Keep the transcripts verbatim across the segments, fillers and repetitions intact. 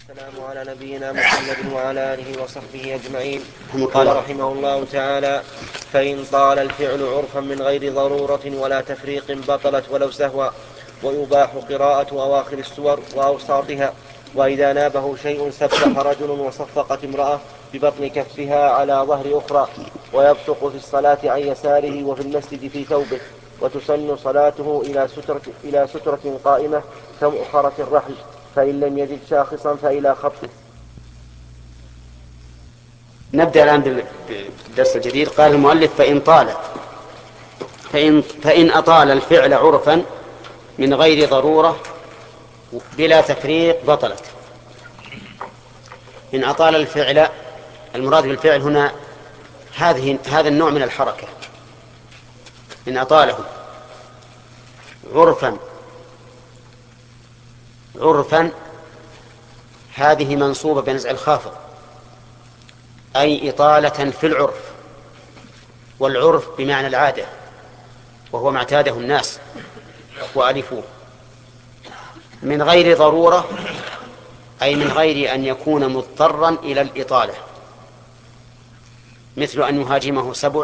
والسلام على نبينا محمد وعلى آله وصحبه أجمعين. قال رحمه الله تعالى: فإن طال الفعل عرفا من غير ضرورة ولا تفريق بطلت ولو سهوا، ويباح قراءة أواخر السور وأوساطها. وإذا نابه شيء سبح رجل وصفقت امرأة ببطن كفها على ظهر أخرى، ويبصق في الصلاة عن يساره وفي المسجد في ثوبه، وتسن صلاته إلى سترة, إلى سترة قائمة كمؤخرة الرحل، فإن لم يجد شاخصا فإلى خطه. نبدأ الآن بالدرس الجديد. قال المؤلف: فإن طال فإن, فإن أطال الفعل عرفا من غير ضرورة بلا تفريق بطلت. إن أطال الفعل، المراد بالفعل هنا هذه هذا النوع من الحركة. إن أطاله عرفا عرفا هذه منصوبة بنزع الخافض، أي إطالة في العرف، والعرف بمعنى العادة، وهو ما اعتاده الناس وألفوه. من غير ضرورة أي من غير أن يكون مضطرا إلى الإطالة، مثل أن يهاجمه سبع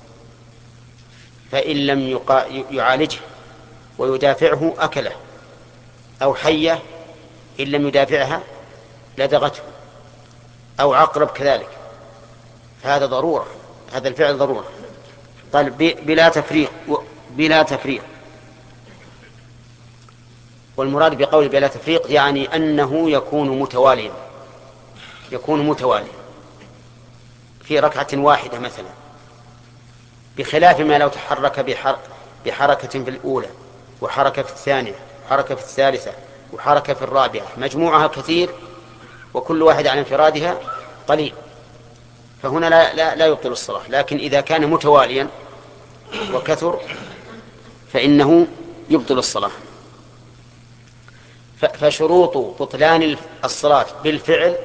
فإن لم يعالجه ويدافعه أكله، أو حية إن لم يدافعها لدغته، أو عقرب كذلك. هذا ضرورة، هذا الفعل ضرورة. طيب بلا تفريق بلا تفريق والمراد بقول بلا تفريق يعني أنه يكون متواليا يكون متواليا في ركعة واحدة مثلا، بخلاف ما لو تحرك بحركة في الأولى وحركة في الثانية وحركة في الثالثة وحركة في الرابعة، مجموعها كثير وكل واحد على انفرادها قليل، فهنا لا, لا, لا يبطل الصلاة. لكن إذا كان متواليا وكثر فإنه يبطل الصلاة. فشروط بطلان الصلاة بالفعل: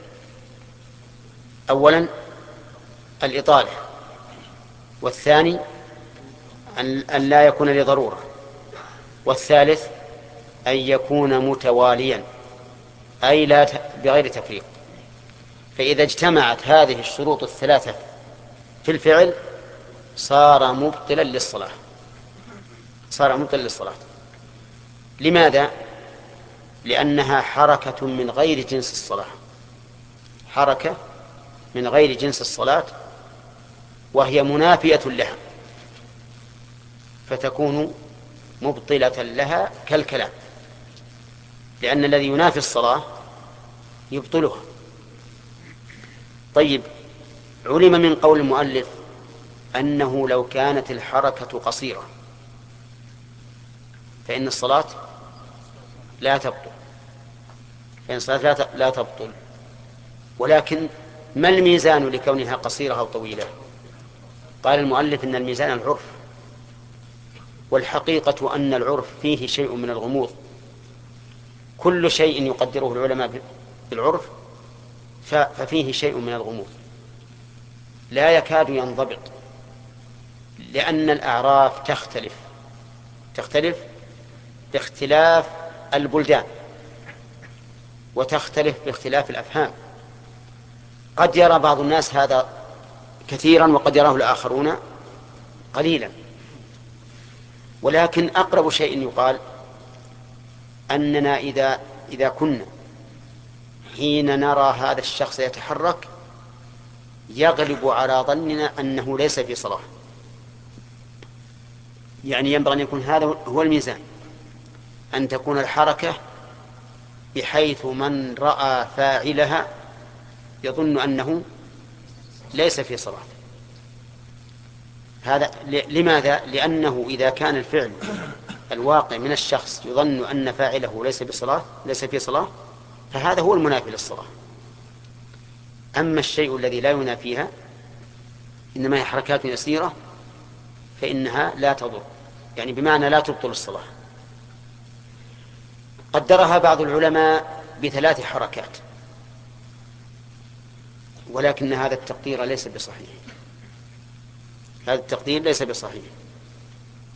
أولا الإطالة، والثاني أن لا يكون لضرورة، والثالث أن يكون متواليا أي لا بغير تفريق. فإذا اجتمعت هذه الشروط الثلاثة في الفعل صار مبطلا للصلاة صار مبطلا للصلاة. لماذا؟ لأنها حركة من غير جنس الصلاة حركة من غير جنس الصلاة وهي منافية لها، فتكون مبطلة لها كالكلام، لأن الذي ينافي الصلاة يبطلها. طيب، علم من قول المؤلف أنه لو كانت الحركة قصيرة فإن الصلاة لا تبطل فإن الصلاة لا تبطل ولكن ما الميزان لكونها قصيرة أو طويلة؟ قال المؤلف إن الميزان العرف، والحقيقة أن العرف فيه شيء من الغموض. كل شيء يقدره العلماء بالعرف ففيه شيء من الغموض لا يكاد ينضبط، لأن الأعراف تختلف تختلف باختلاف البلدان، وتختلف باختلاف الأفهام. قد يرى بعض الناس هذا كثيرا وقد يراه الآخرون قليلا، ولكن أقرب شيء يقال أننا إذا, إذا كنا حين نرى هذا الشخص يتحرك يغلب على ظننا أنه ليس في صلاة، يعني ينبغي أن يكون هذا هو الميزان، أن تكون الحركة بحيث من رأى فاعلها يظن أنه ليس في صلاة. هذا لماذا؟ لأنه إذا كان الفعل الواقع من الشخص يظن أن فاعله ليس بصلاة ليس في صلاة فهذا هو المنافي للصلاة. أما الشيء الذي لا ينافيها إنما هي حركات يسيرة فإنها لا تضر، يعني بمعنى لا تبطل الصلاة. قدرها بعض العلماء بثلاث حركات، ولكن هذا التقدير ليس بصحيح هذا التقدير ليس بصحيح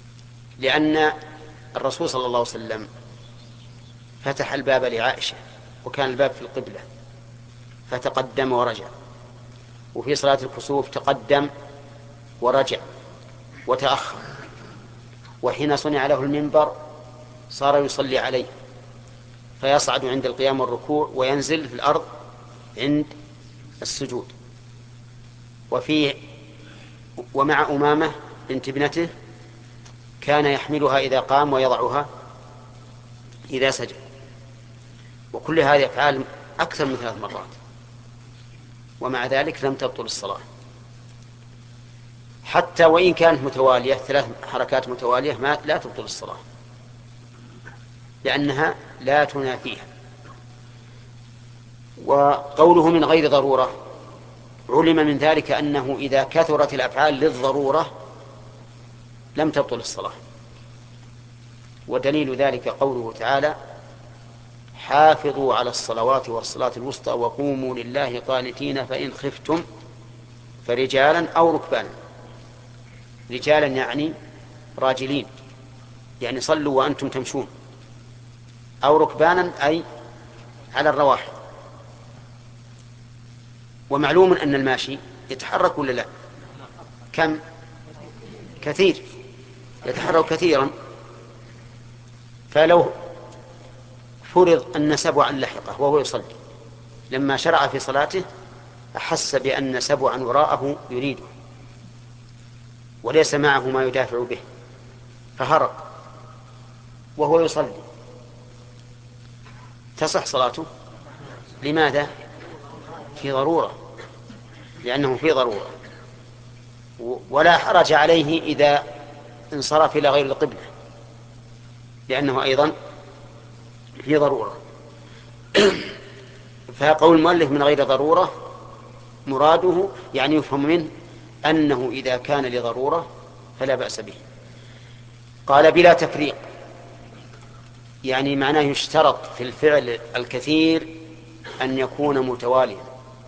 لأن الرسول صلى الله عليه وسلم فتح الباب لعائشة وكان الباب في القبلة فتقدم ورجع، وفي صلاة الكسوف تقدم ورجع وتأخر، وحين صنع له المنبر صار يصلي عليه فيصعد عند القيام والركوع وينزل في الأرض عند السجود. وفي ومع أمامة بنت ابنته كان يحملها إذا قام ويضعها إذا سجد. وكل هذه أفعال أكثر من ثلاث مرات، ومع ذلك لم تبطل الصلاة، حتى وإن كانت متوالية ثلاث حركات متوالية ما لا تبطل الصلاة، لأنها لا تنافيها. وقوله من غير ضرورة علم من ذلك أنه إذا كثرت الأفعال للضرورة لم تبطل الصلاة. ودليل ذلك قوله تعالى: حافظوا على الصلوات والصلاة الوسطى وقوموا لله قانتين فإن خفتم فرجالا أو ركبانا. رجالا يعني راجلين، يعني صلوا وأنتم تمشون، أو ركبانا أي على الرواحل. ومعلوم أن الماشي يتحرك ولا لا؟ كم؟ كثير، يتحرك كثيرا. فلو فرض أن سبعا لحقه وهو يصلي، لما شرع في صلاته أحس بأن سبعا وراءه يريده وليس معه ما يدافع به فهرب وهو يصلي، تصح صلاته. لماذا؟ في ضرورة، لأنه في ضرورة. ولا حرج عليه إذا انصرف إلى غير القبلة، لأنه أيضا في ضرورة. فقول المؤلف من غير ضرورة مراده يعني يفهم منه أنه إذا كان لضرورة فلا بأس به. قال: بلا تفريق، يعني معناه يشترط في الفعل الكثير أن يكون متواليا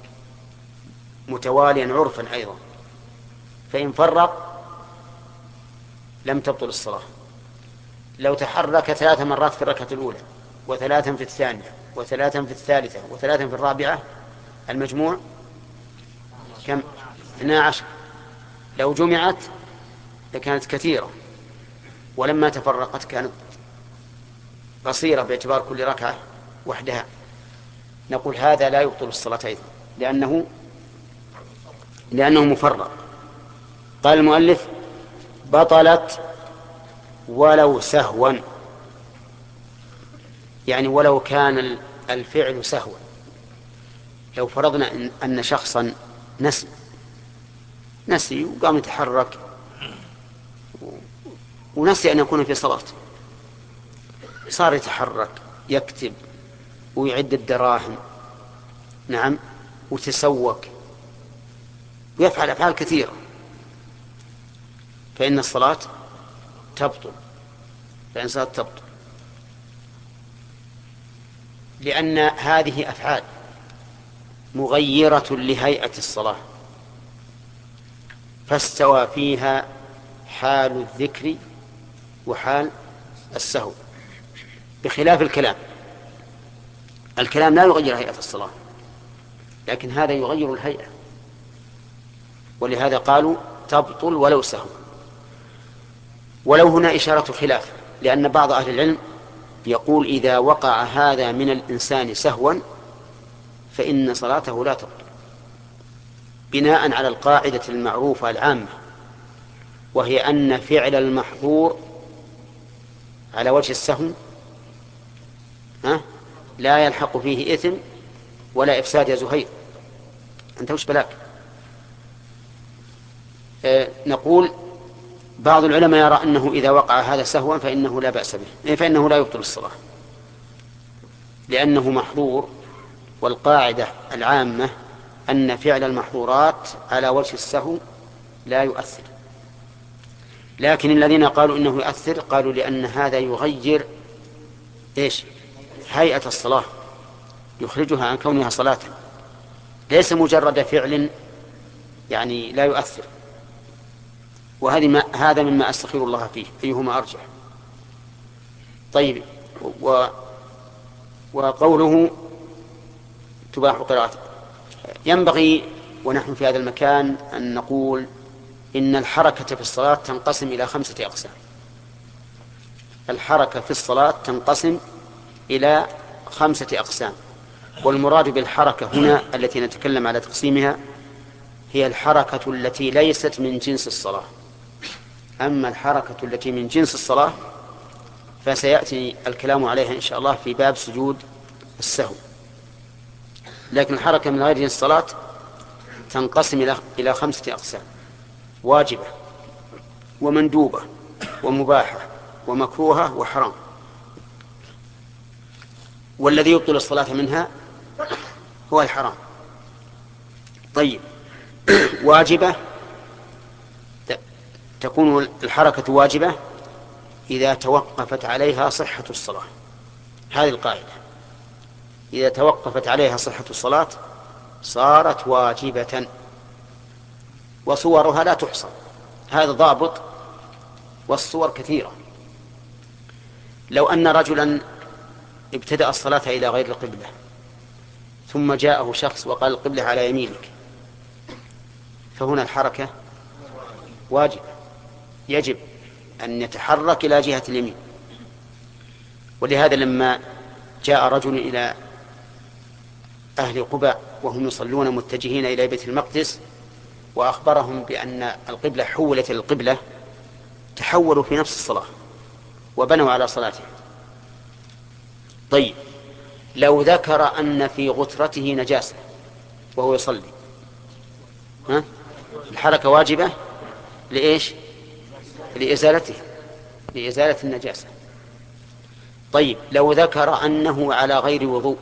متواليا عرفا أيضا، فإن فرق لم تبطل الصلاة. لو تحرك ثلاث مرات في الركعة الأولى وثلاثا في الثانية وثلاثا في الثالثة وثلاثا في الرابعة، المجموع كم؟ اثنى عشر. لو جمعت لكانت كثيرة، ولما تفرقت كانت قصيرة باعتبار كل ركعة وحدها. نقول هذا لا يبطل الصلاة أيضا، لأنه لأنه مفرق. قال المؤلف: بطلت ولو سهوا، يعني ولو كان الفعل سهوا. لو فرضنا أن شخصا نسي نسي وقام يتحرك ونسي أن يكون في صلاة، صار يتحرك يكتب ويعد الدراهم، نعم، وتسوق ويفعل أفعال كثيرة، فإن الصلاة تبطل، فإن الصلاة تبطل، لأن هذه أفعال مغيرة لهيئة الصلاة، فاستوى فيها حال الذكر وحال السهو، بخلاف الكلام. الكلام لا يغير هيئة الصلاة، لكن هذا يغير الهيئة، ولهذا قالوا تبطل ولو سهو. ولو هنا إشارة خلاف، لأن بعض أهل العلم يقول إذا وقع هذا من الإنسان سهوا فإن صلاته لا تبطل، بناء على القاعدة المعروفة العامة، وهي أن فعل المحظور على وجه السهو ها لا يلحق فيه إثم ولا إفساد. يا زهير أنت وش بلاك؟ آه نقول بعض العلماء يرى أنه إذا وقع هذا سهوا فإنه لا بأس به، فإنه لا يبطل الصلاة، لأنه محظور، والقاعدة العامة أن فعل المحظورات على وجه السهو لا يؤثر. لكن الذين قالوا إنه يؤثر قالوا لأن هذا يغير إيش؟ هيئة الصلاة، يخرجها عن كونها صلاة، ليس مجرد فعل يعني لا يؤثر. وهذه ما هذا مما أستخير الله فيه، أيهما أرجح. طيب، و وقوله تباح قراءته. ينبغي ونحن في هذا المكان أن نقول إن الحركة في الصلاة تنقسم إلى خمسة أقسام. الحركة في الصلاة تنقسم إلى خمسة أقسام، والمراد بالحركة هنا التي نتكلم على تقسيمها هي الحركة التي ليست من جنس الصلاة. أما الحركة التي من جنس الصلاة فسيأتي الكلام عليها إن شاء الله في باب سجود السهو. لكن الحركة من غير جنس الصلاة تنقسم إلى خمسة أقسام: واجبة، ومندوبة، ومباحة، ومكروهة، وحرام. والذي يبطل الصلاة منها هو الحرام. طيب، واجبة تكون الحركة واجبة إذا توقفت عليها صحة الصلاة. هذه القاعدة: إذا توقفت عليها صحة الصلاة صارت واجبة، وصورها لا تحصى. هذا ضابط، والصور كثيرة. لو أن رجلا ابتدأ الصلاة إلى غير القبلة ثم جاءه شخص وقال القبلة على يمينك، فهنا الحركة واجب، يجب أن يتحرك إلى جهة اليمين. ولهذا لما جاء رجل إلى أهل قباء وهم يصلون متجهين إلى بيت المقدس وأخبرهم بأن القبلة حولت إلى القبلة، تحولوا في نفس الصلاة وبنوا على صلاتهم. طيب، لو ذكر أن في غترته نجاسة وهو يصلي، ها؟ الحركة واجبة لإيش؟ لإزالته، لإزالة النجاسة. طيب، لو ذكر أنه على غير وضوء،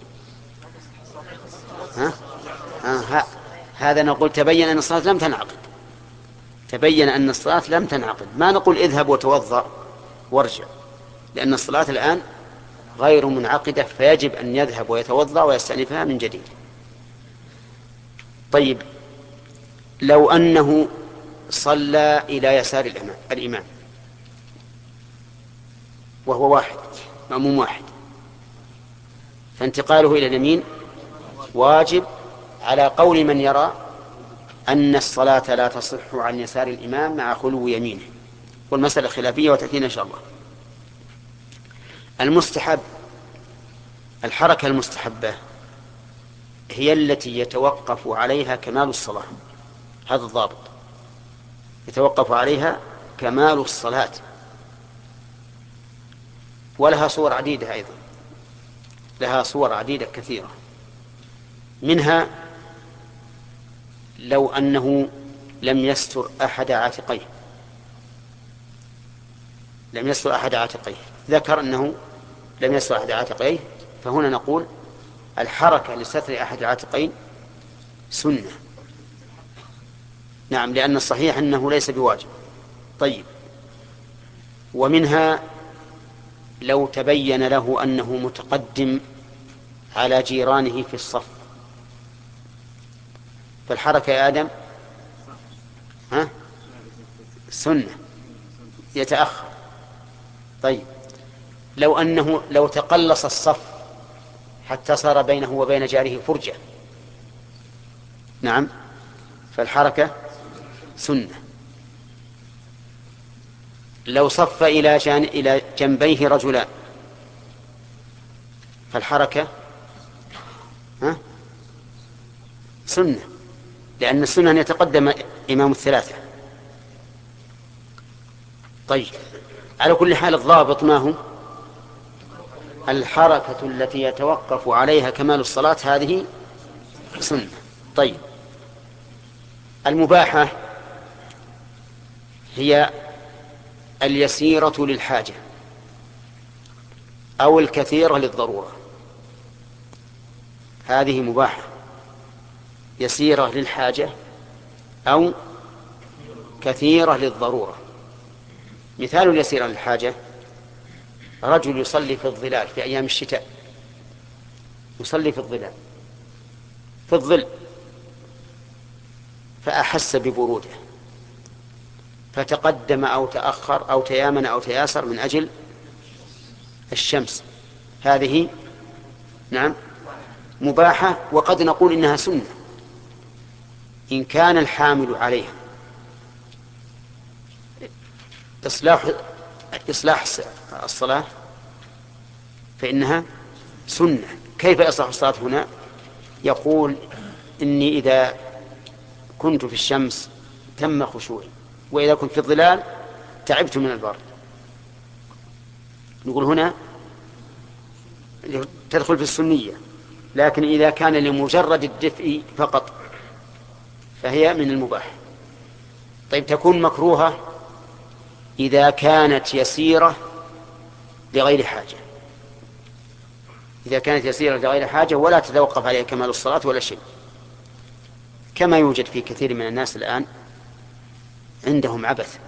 ها؟ ها؟ هذا نقول تبين أن الصلاة لم تنعقد، تبين أن الصلاة لم تنعقد. ما نقول اذهب وتوضأ وارجع، لأن الصلاة الآن غير منعقدة، فيجب أن يذهب ويتوضأ ويستأنفها من جديد. طيب، لو أنه صلى إلى يسار الإمام وهو واحد، مأموم واحد، فانتقاله إلى اليمين واجب على قول من يرى أن الصلاة لا تصح عن يسار الإمام مع خلو يمينه، والمسألة خلافية وتأتينا إن شاء الله. المستحب، الحركة المستحبة هي التي يتوقف عليها كمال الصلاة. هذا الضابط: يتوقف عليها كمال الصلاة. ولها صور عديدة أيضا، لها صور عديدة كثيرة. منها لو أنه لم يستر أحد عاتقيه، لم يستر أحد عاتقيه، ذكر أنه لم يستر أحد عاتقيه، فهنا نقول الحركة لستر أحد العاتقين سنة. نعم، لأن الصحيح أنه ليس بواجب. طيب، ومنها لو تبين له أنه متقدم على جيرانه في الصف، فالحركة يا آدم ها سنة، يتأخر. طيب، لو أنه لو تقلص الصف حتى صار بينه وبين جاره فرجة، نعم، فالحركة سنة. لو صف إلى جان إلى جنبيه رجلان، فالحركة ها سنة، لأن السنة أن يتقدم إمام الثلاثة. طيب، على كل حال الضابط ما هو؟ الحركة التي يتوقف عليها كمال الصلاة هذه سنة. طيب، المباحة هي اليسيرة للحاجة أو الكثيرة للضرورة. هذه مباحة، يسيرة للحاجة أو كثيرة للضرورة. مثال اليسيرة للحاجة: رجل يصلي في الظلال في أيام الشتاء، يصلي في الظلال في الظل، فأحس ببرودة فتقدم أو تأخر أو تيامن أو تياسر من أجل الشمس. هذه نعم مباحة، وقد نقول إنها سنة إن كان الحامل عليها إصلاح إصلاح الصلاة فإنها سنة. كيف إصلاح الصلاة هنا؟ يقول إني إذا كنت في الشمس تم خشوعي، وإذا كنت في الظلال تعبت من البرد. نقول هنا تدخل في السنية، لكن إذا كان لمجرد الدفء فقط فهي من المباح. طيب تكون مكروهة إذا كانت يسيرة لغير حاجة، إذا كانت يسيرة لغير حاجة ولا تتوقف عليها كمال الصلاة ولا شيء، كما يوجد في كثير من الناس الآن عندهم عبث.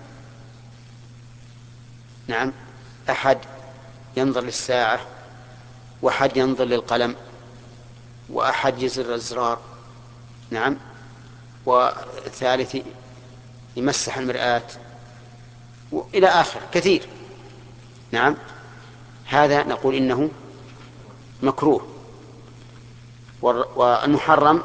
نعم، أحد ينظر للساعة، وأحد ينظر للقلم، وأحد يزر الزرار، نعم، والثالث يمسح المرآة إلى آخر كثير. نعم، هذا نقول إنه مكروه. والمحرم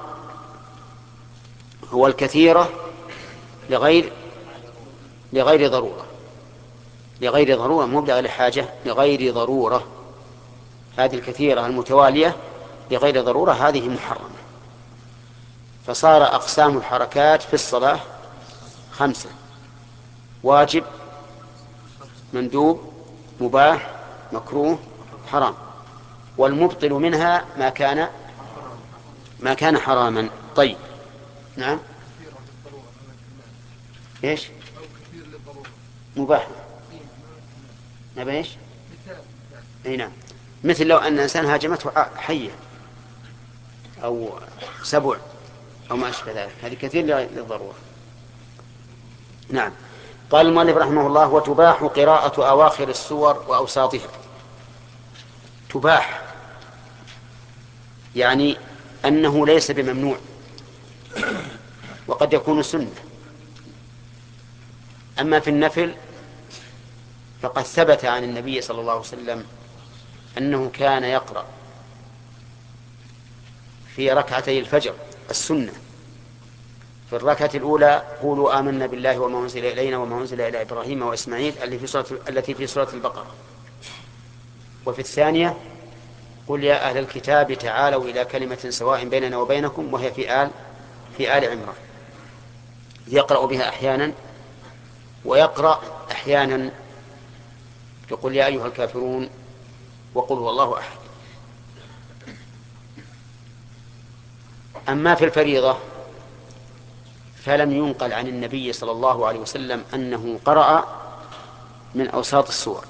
هو الكثيرة لغير لغير ضرورة، لغير ضرورة مو لغير حاجة، لغير ضرورة. هذه الكثيرة المتوالية لغير ضرورة هذه محرمة. فصار أقسام الحركات في الصلاة خمسة: واجب، مندوب، مباح، مكروه، حرام. والمبطل منها ما كان ما كان حراما. طيب، نعم، ايش مباح؟ نبي ايش؟ اي نعم، مثل لو ان انسان هاجمته حيه او سبع او ما اشبه ذلك، هذه كثير للضروره. نعم. قال المؤلف رحمه الله: وتباح قراءة أواخر السور وأوساطها. تباح يعني أنه ليس بممنوع، وقد يكون سنة. أما في النفل فقد ثبت عن النبي صلى الله عليه وسلم أنه كان يقرأ في ركعتي الفجر السنة في الركعة الأولى: قولوا آمنا بالله وما أنزل إلينا وما أنزل إلى إبراهيم وإسماعيل التي في سورة البقرة. وفي الثانية: قل يا أهل الكتاب تعالوا إلى كلمة سواء بيننا وبينكم، وهي في آل في آل عمران. يقرأ بها أحيانا، ويقرأ أحيانا يقول يا أيها الكافرون وقل هو الله أحد. أما في الفريضة فلم ينقل عن النبي صلى الله عليه وسلم أنه قرأ من أوساط السور،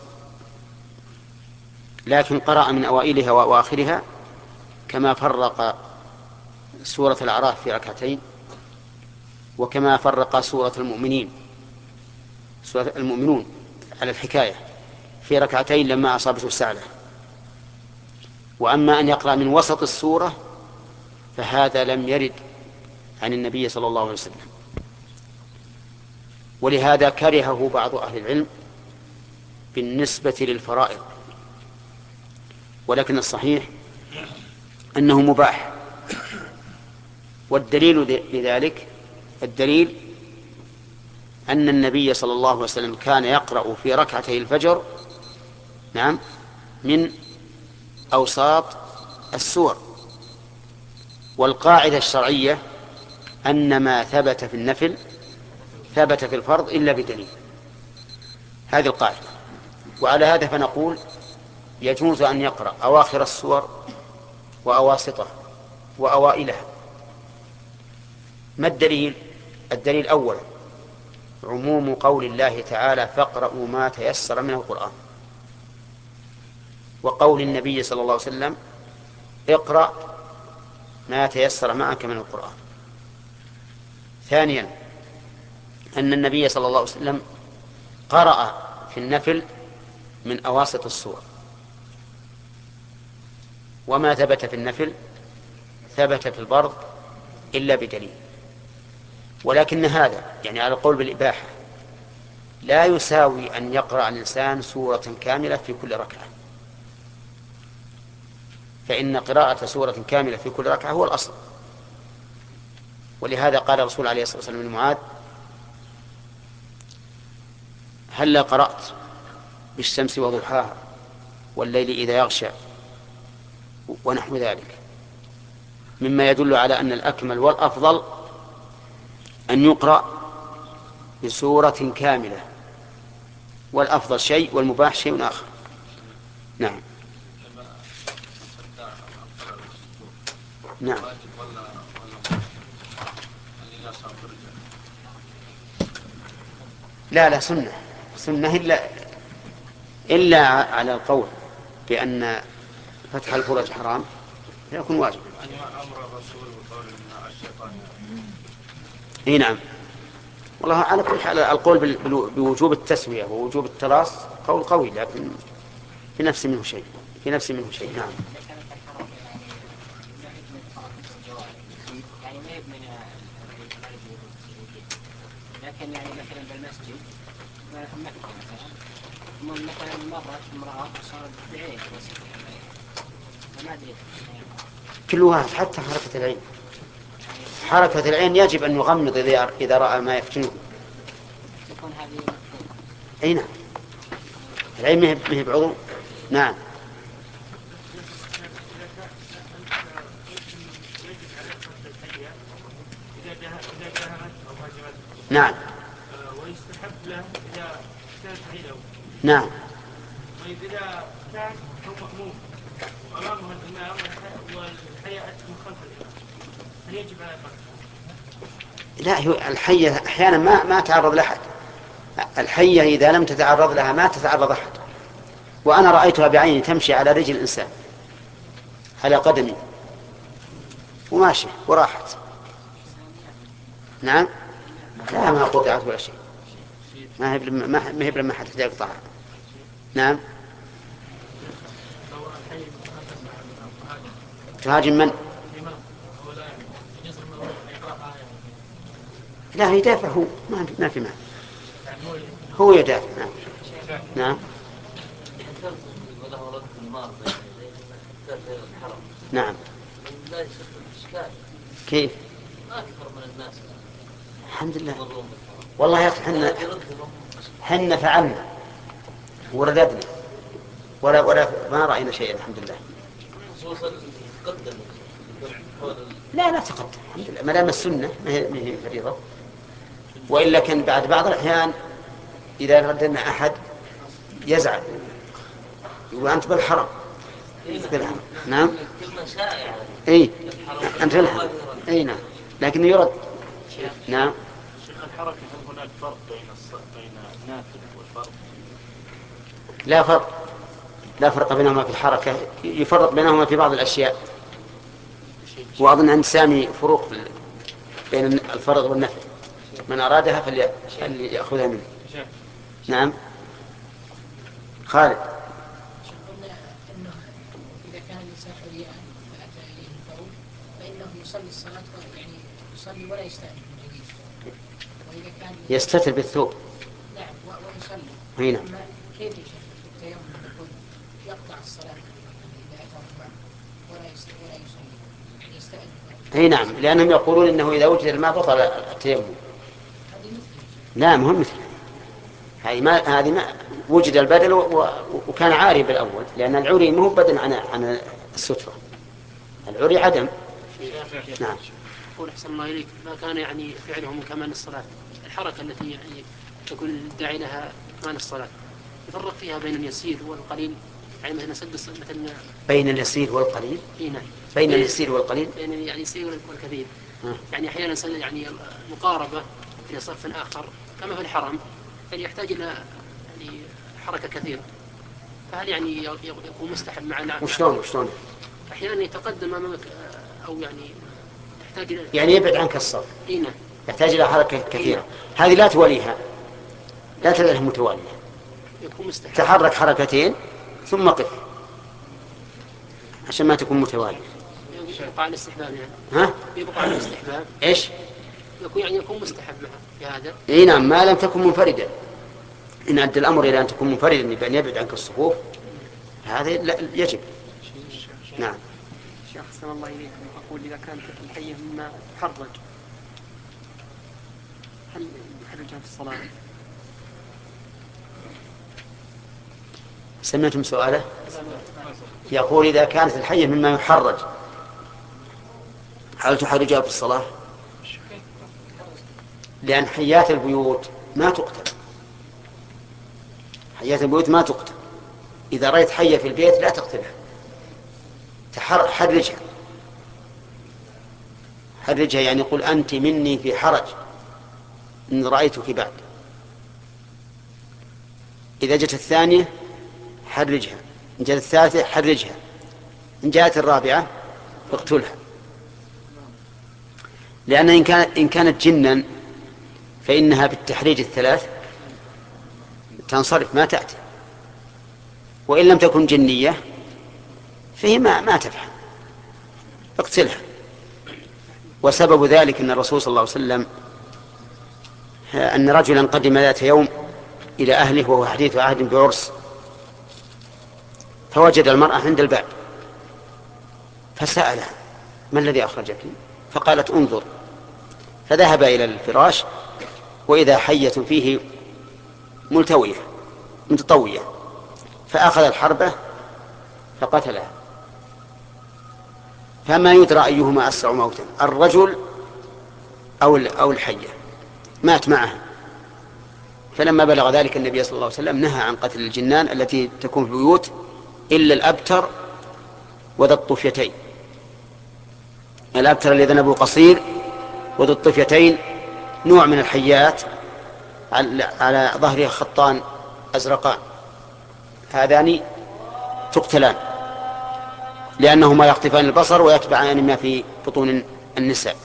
لكن قرأ من أوائلها وأواخرها، كما فرق سورة الأعراف في ركعتين، وكما فرق سورة المؤمنين سورة المؤمنون على الحكاية في ركعتين لما أصابته السعلة. وأما أن يقرأ من وسط السورة فهذا لم يرد عن النبي صلى الله عليه وسلم، ولهذا كرهه بعض أهل العلم بالنسبة للفرائض، ولكن الصحيح أنه مباح. والدليل لذلك الدليل أن النبي صلى الله عليه وسلم كان يقرأ في ركعتي الفجر نعم من أوساط السور. والقاعدة الشرعية أن ما ثبت في النفل ثبت في الفرض إلا بدليل، هذه القاعدة. وعلى هذا فنقول يجوز أن يقرأ أواخر السور وأواسطها وأوائلها. ما الدليل؟ الدليل أولا عموم قول الله تعالى: فاقرأوا ما تيسر من القرآن، وقول النبي صلى الله عليه وسلم: اقرأ ما تيسر معك من القرآن. ثانيا أن النبي صلى الله عليه وسلم قرأ في النفل من أواسط السور، وما ثبت في النفل ثبت في الفرض إلا بدليل. ولكن هذا يعني على القول بالإباحة لا يساوي أن يقرأ الإنسان سورة كاملة في كل ركعة، فإن قراءة سورة كاملة في كل ركعة هو الأصل. ولهذا قال الرسول عليه الصلاة والسلام لمعاذ: هلا قرأت بالشمس وضحاها والليل إذا يغشى ونحو ذلك، مما يدل على أن الأكمل والأفضل أن يقرأ بسورة كاملة، والأفضل شيء والمباح شيء آخر. نعم. نعم. لا لا سنة سنة إلا إلا على القول بأن فتح الفرج حرام يكون واجب. اي نعم. والله على كل حال القول بوجوب التسوية ووجوب التراص قول قوي، لكن في نفس منه شيء في نفس منه شيء. نعم. لكن يعني مثلا بالمسجد مثلا مرة امرأة صارت بعين ما أدري كل واحد حتى حركة العين حركة العين يجب أن يغمض إذا إذا رأى ما يفتنه. تكون هذه أي نعم. العين ما هي بعضو. نعم. نعم. ويستحب له إذا كانت عينه. نعم. طيب إذا كان هو مأموم وأمامه الإمام والحياة من خلف الإمام هل يجب على الفرق؟ لا، هي الحية أحيانا ما ما تعرض لأحد. الحية إذا لم تتعرض لها ما تتعرض أحد. وأنا رأيتها بعيني تمشي على رجل الإنسان على قدمي وماشي وراحت. نعم. لا ما قطعت ولا شيء، ما هي ما هي لما حد يقطعها. نعم. تهاجم من؟ لا يدافع هو، ما في معنى، هو يدافع. نعم. نعم. نعم. كيف؟ أكثر من الناس الحمد لله. والله يا أخي حنا حنا فعلنا ورددنا ولا ولا ما رأينا شيئا الحمد لله. لا لا تقدم الحمد لله، ما دام السنة ما هي فريضة. وإلا كان بعد بعض الأحيان إذا ردنا أحد يزعل وأنت بالحرم. بالحرم. نعم. إيه أنت بالحرم. إيه نعم، لكن يرد. نعم. شيخ الحركة هل هناك فرق بين بين النافذ والفرض؟ لا فرق، لا فرق بينهما في الحركة، يفرق بينهما في بعض الأشياء. وأظن أن سامي فروق بين الفرض والنفل، من أرادها فليأخذها منه. نعم. خالد. قلنا أنه إذا كان الإنسان حريا فأتى إليه الفور فإنه يصلي الصلاة يعني يصلي ولا يستأذن من جديد. وإذا كان يستتر بالثوب. نعم ويصلي. هنا. كيف التيمم يقول يقطع الصلاة إذا أتى الركوع ولا يصلي يستأذن. أي نعم، لأنهم يقولون إنه إذا وجد الماء بطل التيمم. لا مهم مثل هذه ما هذه ما وجد البدل و... وكان عاري بالأول، لأن العري ما هو بدل عن عن السترة، العري عدم. نعم. يقول أحسن الله إليك، ما كان يعني فعله من كمال الصلاة، الحركة التي يعني تكون الداعي لها كمال الصلاة يفرق فيها بين اليسير والقليل، يعني مثلا سد مثلا بين اليسير والقليل. نعم. بين اليسير والقليل. بين يعني اليسير والكثير. م. يعني أحيانا يعني مقاربة في صف آخر كما في الحرم يعني يحتاج إلى يعني حركة كثيرة، فهل يعني يكون مستحب مع العام؟ وشلون وشلون؟ أحيانا يتقدم أمامك أو يعني يحتاج إلى يعني يبعد عنك الصف. إينا. يحتاج إلى حركة كثيرة. هذه لا تواليها، لا تجعلها متوالية. يكون مستحب. تحرك حركتين ثم قف عشان ما تكون متوالية. يبقى على الاستحباب يعني. ها؟ يبقى على الاستحباب. إيش؟ يكون يعني يكون مستحب معه في هذا. إيه نعم، ما لم تكن منفردة. إن أدى الأمر إلى أن تكون منفردة بأن يبعد عنك الصفوف هذا لا يجب. نعم. أحسن الله إليكم. أقول إذا كانت الحية مما حرج هل يحرجها في الصلاة؟ سمعتم سؤاله؟ يقول إذا كانت الحية مما يحرج هل تحرجها في الصلاة؟ لأن حيات البيوت ما تقتل، حيات البيوت ما تقتل. إذا رأيت حية في البيت لا تقتلها، حرجها حرجها يعني قل أنت مني في حرج إن رأيتك بعد. إذا جت الثانية حرجها، إن جاءت الثالثة حرجها، إن جاءت الرابعة اقتلها. لأن إن كانت, إن كانت جنا فإنها بالتحريج الثلاث تنصرف ما تأتي، وإن لم تكن جنية فهي ما, ما تفعل، اقتلها. وسبب ذلك أن الرسول صلى الله عليه وسلم أن رجلا قدم ذات يوم إلى أهله وهو حديث عهد بعرس، فوجد المرأة عند الباب فسألها ما الذي أخرجك؟ فقالت انظر. فذهب إلى الفراش وإذا حية فيه ملتوية متطوية، فأخذ الحربة فقتلها. فما يدرى أيهما أسرع موتا، الرجل أو أو الحية، مات معها. فلما بلغ ذلك النبي صلى الله عليه وسلم نهى عن قتل الجنان التي تكون في البيوت إلا الأبتر وذا الطفيتين. الأبتر الذي ذنبه قصير وذو الطفيتين نوع من الحيات على ظهرها خطان أزرقان، هذان تقتلان لأنهما يخطفان البصر ويتبعان ما في بطون النساء.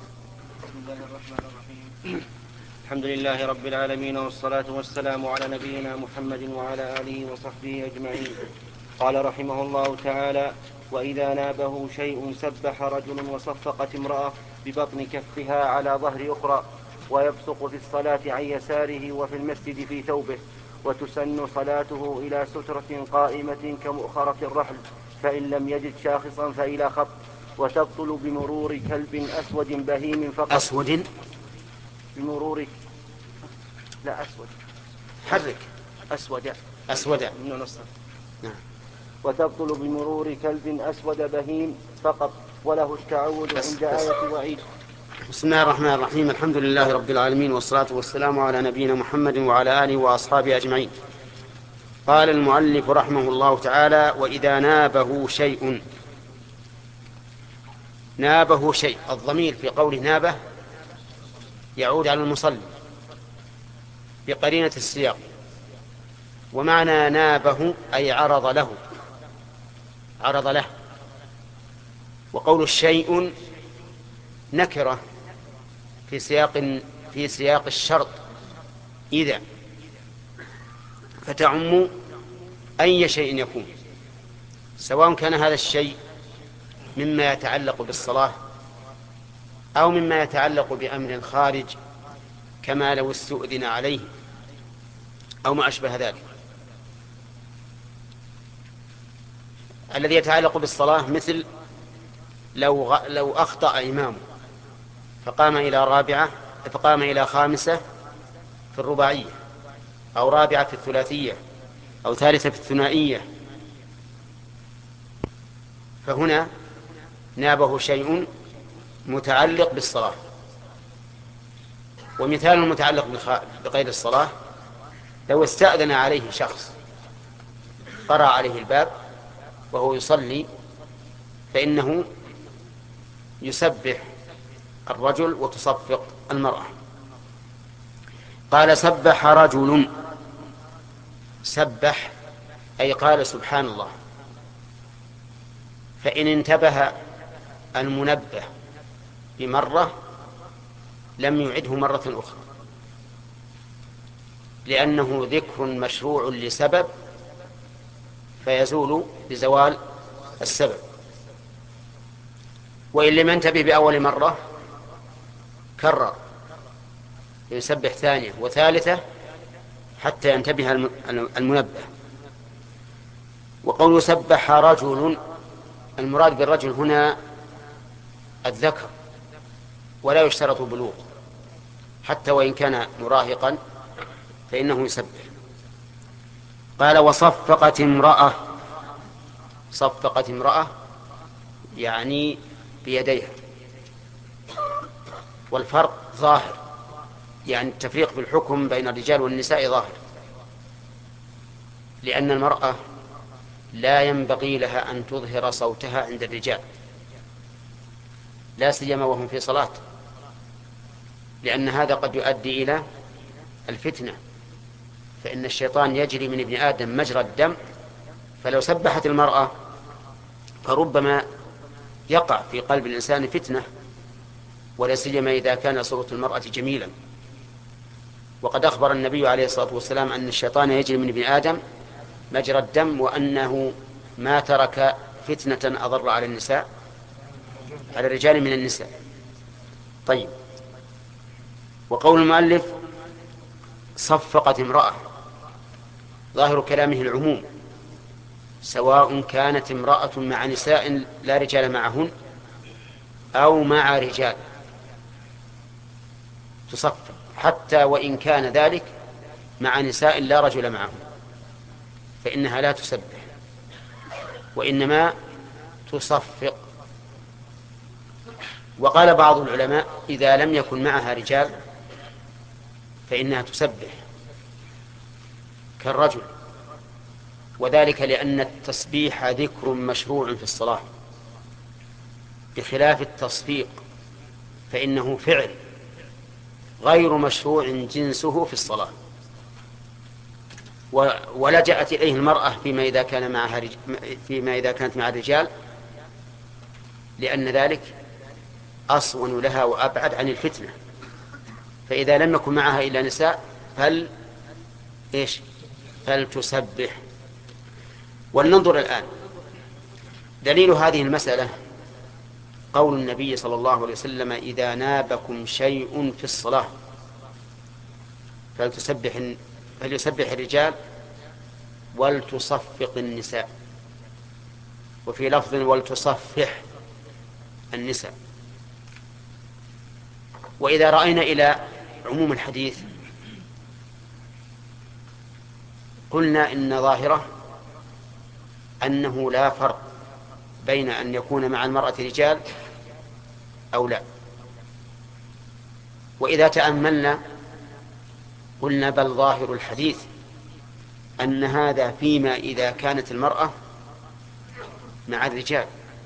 الحمد لله رب العالمين، والصلاة والسلام على نبينا محمد وعلى آله وصحبه أجمعين. قال رحمه الله تعالى: وإذا نابه شيء سبح رجل وصفقت امرأة ببطن كفها على ظهر أخرى، ويبصق في الصلاة عن يساره وفي المسجد في ثوبه، وتسن صلاته إلى سترة قائمة كمؤخرة الرحل، فإن لم يجد شاخصا فإلى خط، وتبطل بمرور كلب أسود بهيم فقط. أسود بمرور لا أسود حرك أسود أسود من نصر. نعم. وتبطل بمرور كلب أسود بهيم فقط، وله التعود عند آية وعيد. بسم الله الرحمن الرحيم. الحمد لله رب العالمين، والصلاة والسلام على نبينا محمد وعلى آله وأصحابه أجمعين. قال المؤلف رحمه الله تعالى: وإذا نابه شيء. نابه شيء، الضمير في قوله نابه يعود على المصلي بقرينة السياق، ومعنى نابه أي عرض له عرض له وقول الشيء نكرة في سياق في سياق الشرط إذا، فتعم أي شيء يكون، سواء كان هذا الشيء مما يتعلق بالصلاة أو مما يتعلق بأمر خارج كما لو استؤذن عليه أو ما أشبه ذلك. الذي يتعلق بالصلاة مثل لو غ... لو أخطأ إمامه فقام إلى رابعة فقام إلى خامسة في الرباعية، أو رابعة في الثلاثية، أو ثالثة في الثنائية، فهنا نابه شيء متعلق بالصلاة. ومثال المتعلق بغير الصلاة: لو استأذن عليه شخص قرأ عليه الباب وهو يصلي فإنه يسبح الرجل وتصفق المرأة. قال: سبح رجل. سبح أي قال سبحان الله. فإن انتبه المنبه بمرة لم يعده مرة أخرى، لأنه ذكر مشروع لسبب فيزول بزوال السبب. وإن لم ينتبه بأول مرة كرر يسبح ثانية وثالثة حتى ينتبه المنبه. وقول سبح رجل، المراد بالرجل هنا الذكر ولا يشترط بلوغ، حتى وإن كان مراهقا فإنه يسبح. قال وصفقت امرأة، صفقت امرأة يعني بيديها، والفرق ظاهر، يعني التفريق في الحكم بين الرجال والنساء ظاهر، لأن المرأة لا ينبغي لها أن تظهر صوتها عند الرجال، لا سيما وهم في صلاة، لأن هذا قد يؤدي إلى الفتنة، فإن الشيطان يجري من ابن آدم مجرى الدم، فلو سبحت المرأة فربما يقع في قلب الإنسان فتنة، ولا سيما إذا كان صوت المرأة جميلا. وقد أخبر النبي عليه الصلاة والسلام أن الشيطان يجري من ابن آدم مجرى الدم، وأنه ما ترك فتنة أضر على النساء على الرجال من النساء. طيب، وقول المؤلف صفقت امرأة، ظاهر كلامه العموم، سواء كانت امرأة مع نساء لا رجال معهن أو مع رجال تصفق، حتى وإن كان ذلك مع نساء لا رجل معهن فإنها لا تسبح، وإنما تصفق. وقال بعض العلماء إذا لم يكن معها رجال فإنها تسبح كالرجل، وذلك لأن التسبيح ذكر مشروع في الصلاة، بخلاف التصفيق فإنه فعل غير مشروع جنسه في الصلاة، ولجأت إليه المرأة فيما إذا كان معها رج... فيما إذا كانت مع الرجال، لأن ذلك أصون لها وأبعد عن الفتنة. فإذا لم يكن معها إلا نساء فل إيش فلتسبح. ولننظر الآن دليل هذه المسألة قول النبي صلى الله عليه وسلم إذا نابكم شيء في الصلاة فلتسبح فليسبح الرجال ولتصفق النساء، وفي لفظ ولتصفح النساء. وإذا رأينا إلى عموم الحديث قلنا إن ظاهره أنه لا فرق بين أن يكون مع المرأة رجال أو لا. وإذا تأملنا قلنا بل ظاهر الحديث أن هذا فيما إذا كانت المرأة مع الرجال،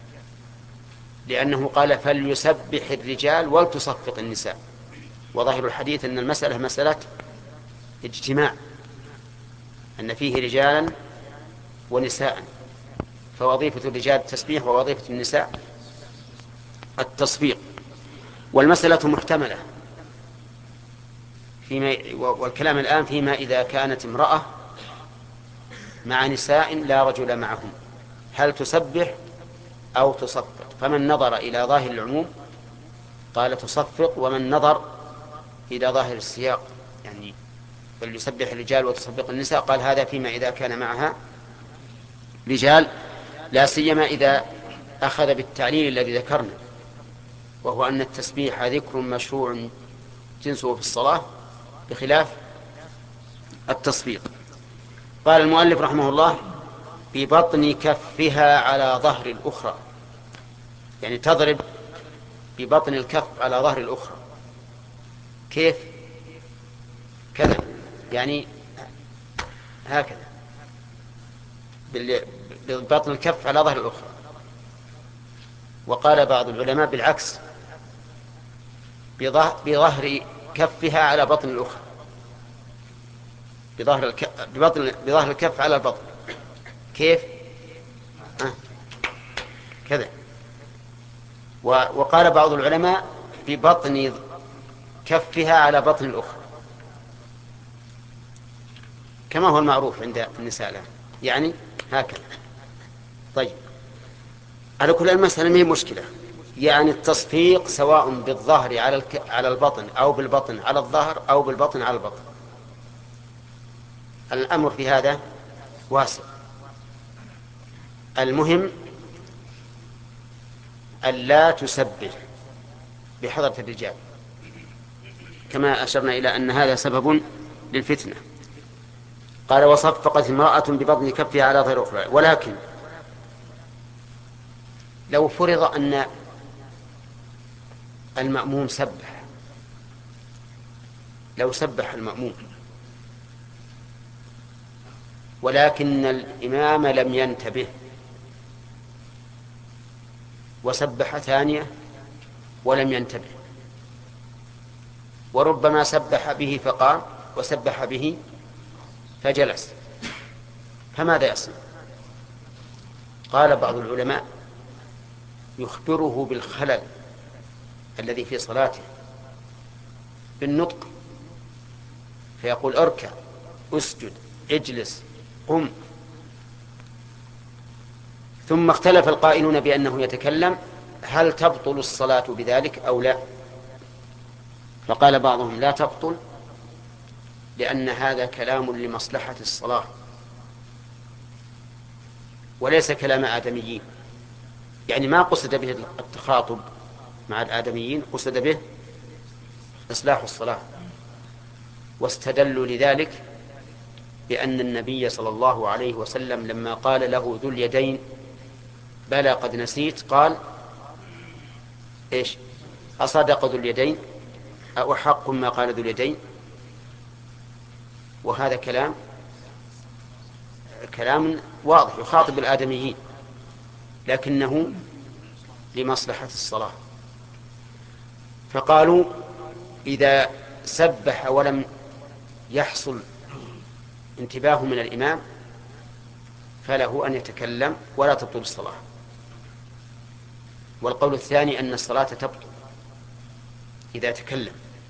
لأنه قال فليسبح الرجال ولتصفق النساء، وظاهر الحديث أن المسألة مسألة اجتماع، أن فيه رجالا ونساء، فوظيفة الرجال التسبيح ووظيفة النساء التصفيق. والمسألة محتملة فيما والكلام الآن فيما إذا كانت امرأة مع نساء لا رجل معهم هل تسبح أو تصفق. فمن نظر إلى ظاهر العموم قال تصفق، ومن نظر إلى ظاهر السياق يعني فليسبح الرجال وتصفق النساء قال هذا فيما إذا كان معها رجال، لا سيما إذا أخذ بالتعليل الذي ذكرنا، وهو أن التسبيح ذكر مشروع جنسه في الصلاة بخلاف التصفيق. قال المؤلف رحمه الله ببطن كفها على ظهر الأخرى، يعني تضرب ببطن الكف على ظهر الأخرى. كيف؟ كذا، يعني هكذا ببطن الكف على ظهر الأخرى. وقال بعض العلماء بالعكس بظهر كفها على بطن الأخرى، بظهر الكف ببطن بظهر الكف على البطن. كيف؟ آه. كذا. وقال بعض العلماء ببطن كفها على بطن الأخرى كما هو المعروف عند النساء الآن، يعني هكذا. طيب، على كل المسألة ما هي مشكلة، يعني التصفيق سواء بالظهر على الك... على البطن أو بالبطن على الظهر أو بالبطن على البطن، الأمر في هذا واسع. المهم أن لا تسبح بحضرة الرجال، كما أشرنا إلى أن هذا سبب للفتنة. قال وصفقت امرأة ببطن كفها على ظهر أخرى. ولكن لو فرض أن المأموم سبح، لو سبح المأموم ولكن الإمام لم ينتبه وسبح ثانية ولم ينتبه، وربما سبح به فقام وسبح به فجلس، فماذا يصنع؟ قال بعض العلماء يخبره بالخلل الذي في صلاته بالنطق، فيقول اركع، اسجد، اجلس، قم. ثم اختلف القائلون بأنه يتكلم هل تبطل الصلاة بذلك أو لا؟ فقال بعضهم لا تبطل، لأن هذا كلام لمصلحة الصلاة وليس كلام آدميين، يعني ما قصد به التخاطب مع الآدميين، قصد به إصلاح الصلاة. واستدلوا لذلك بأن النبي صلى الله عليه وسلم لما قال له ذو اليدين بلى قد نسيت، قال إيش؟ أصدق ذو اليدين أو حق ما قال ذو اليدين؟ وهذا كلام كلام واضح يخاطب الآدميين، لكنه لمصلحة الصلاة. فقالوا إذا سبح ولم يحصل انتباه من الإمام فله أن يتكلم ولا تبطل الصلاة. والقول الثاني أن الصلاة تبطل إذا تكلم،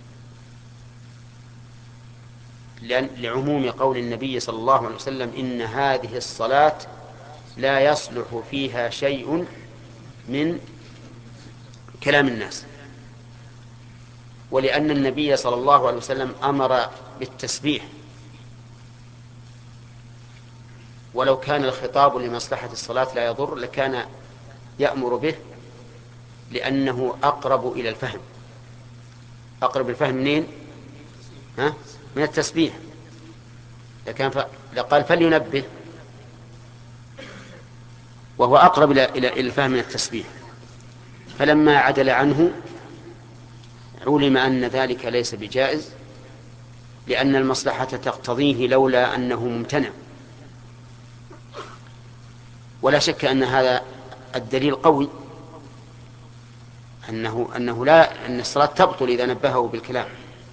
لأن لعموم قول النبي صلى الله عليه وسلم إن هذه الصلاة لا يصلح فيها شيء من كلام الناس، ولأن النبي صلى الله عليه وسلم أمر بالتسبيح، ولو كان الخطاب لمصلحة الصلاة لا يضر لكان يأمر به، لأنه أقرب إلى الفهم. أقرب الفهم منين؟ ها؟ من التسبيح. لكان ف... لقال فلينبه، وهو أقرب إلى إلى الفهم من التسبيح. فلما عدل عنه علم أن ذلك ليس بجائز، لأن المصلحة تقتضيه لولا أنه ممتنع. ولا شك أن هذا الدليل قوي، أنه أنه لا أن الصلاة تبطل إذا نبهه بالكلام،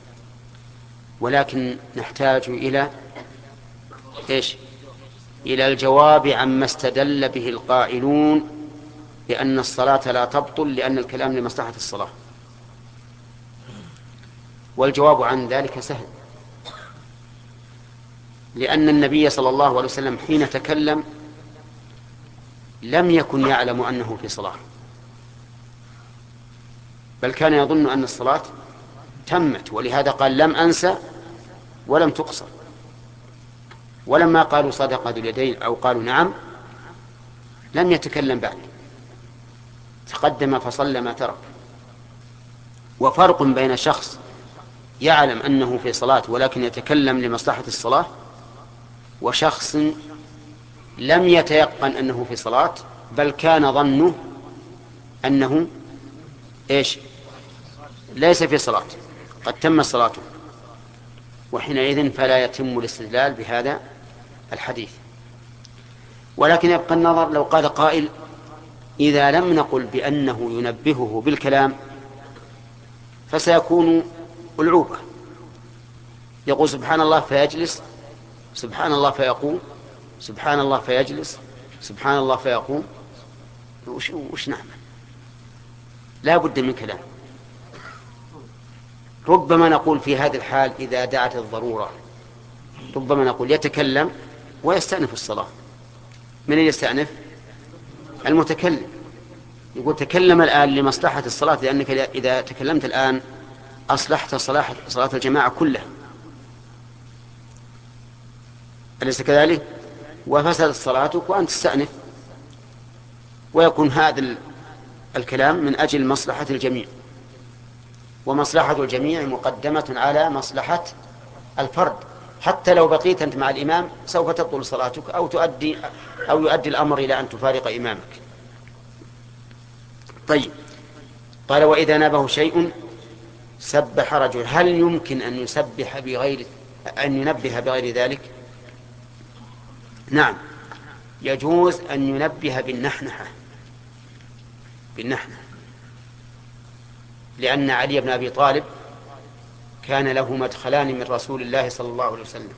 ولكن نحتاج إلى إيش؟ إلى الجواب عما استدل به القائلون بأن الصلاة لا تبطل لأن الكلام لمصلحة الصلاة. والجواب عن ذلك سهل، لأن النبي صلى الله عليه وسلم حين تكلم لم يكن يعلم أنه في صلاة، بل كان يظن أن الصلاة تمت، ولهذا قال لم أنسى ولم تقصر. ولما قالوا صدق ذو اليدين أو قالوا نعم لم يتكلم بعد، تقدم فصلى ما ترك. وفرق بين شخص يعلم أنه في صلاة ولكن يتكلم لمصلحة الصلاة، وشخص لم يتيقن أنه في صلاة بل كان ظنه أنه إيش؟ ليس في صلاة، قد تم صلاته، وحينئذ فلا يتم الاستدلال بهذا الحديث. ولكن يبقى النظر لو قال قائل إذا لم نقل بأنه ينبهه بالكلام فسيكون ألعوبة، يقول سبحان الله فيجلس، سبحان الله فيقوم، سبحان الله فيجلس، سبحان الله فيقوم، وش, وش نعمل؟ لا بد من كلام. ربما نقول في هذه الحال إذا دعت الضرورة ربما نقول يتكلم ويستأنف الصلاة. من يستأنف؟ المتكلم. يقول تكلم الآن لمصلحة الصلاة، لأنك إذا تكلمت الآن أصلحت صلاة صلاة الجماعة كلها، أليس كذلك؟ وفسدت صلاتك وأنت تستأنف، ويكون هذا الكلام من أجل مصلحة الجميع. ومصلحة الجميع مقدمة على مصلحة الفرد، حتى لو بقيت أنت مع الإمام سوف تبطل صلاتك أو تؤدي أو يؤدي الأمر إلى أن تفارق إمامك. طيب، قال وإذا نابه شيء سبح رجل. هل يمكن أن يسبح بغير أن ينبه بغير ذلك؟ نعم، يجوز أن ينبه بالنحنحة بالنحنحة لأن علي بن أبي طالب كان له مدخلان من رسول الله صلى الله عليه وسلم،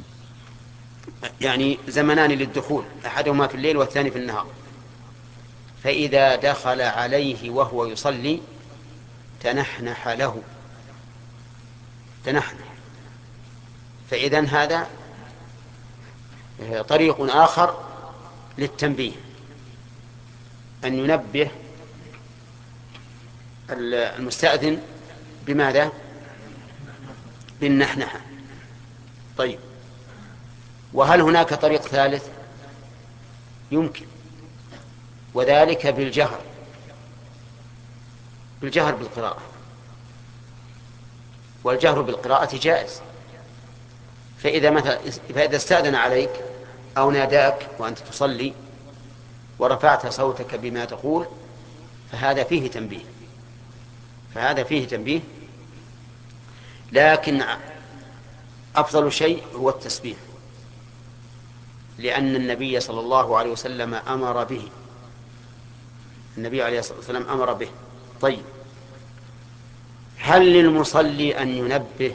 يعني زمنان للدخول، أحدهما في الليل والثاني في النهار. فإذا دخل عليه وهو يصلي تنحنح له تنحنح. فإذن هذا طريق آخر للتنبيه، أن ينبه المستأذن بماذا؟ بالنحنحة. طيب، وهل هناك طريق ثالث؟ يمكن، وذلك بالجهر بالجهر بالقراءة، والجهر بالقراءة جائز. فإذا مثلا فإذا استأذن عليك أو ناداك وأنت تصلي ورفعت صوتك بما تقول فهذا فيه تنبيه فهذا فيه تنبيه لكن أفضل شيء هو التسبيح، لأن النبي صلى الله عليه وسلم أمر به النبي عليه الصلاة والسلام أمر به. طيب، هل للمصلي أن ينبه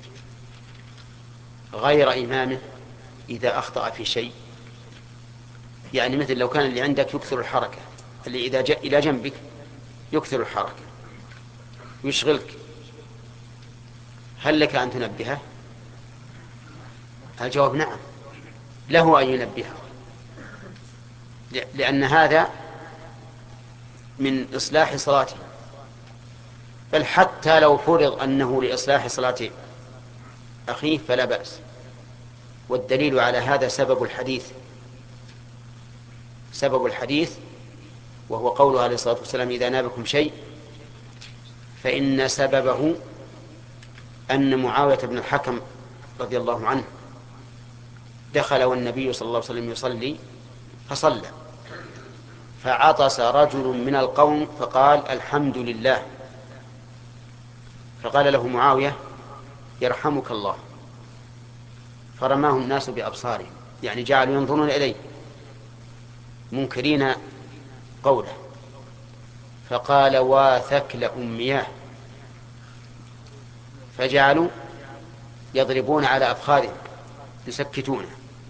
غير إمامه إذا أخطأ في شيء؟ يعني مثل لو كان اللي عندك يكثر الحركة، اللي إذا جاء إلى جنبك يكثر الحركة ويشغلك، هل لك أن تنبهه؟ الجواب نعم، له أن ينبهه، لأن هذا من إصلاح صلاته، بل حتى لو فرض أنه لإصلاح صلاة أخيه فلا بأس. والدليل على هذا سبب الحديث سبب الحديث وهو قوله عليه الصلاة والسلام إذا نابكم شيء فإن سببه أن معاوية بن الحكم رضي الله عنه دخل والنبي صلى الله عليه وسلم يصلي فصلى، فعطس رجل من القوم فقال الحمد لله، فقال له معاوية يرحمك الله، فرماه الناس بأبصارهم، يعني جعلوا ينظرون إليه منكرين قوله، فقال واثكل أمياه، فجعلوا يضربون على أفخاذهم يسكتونه،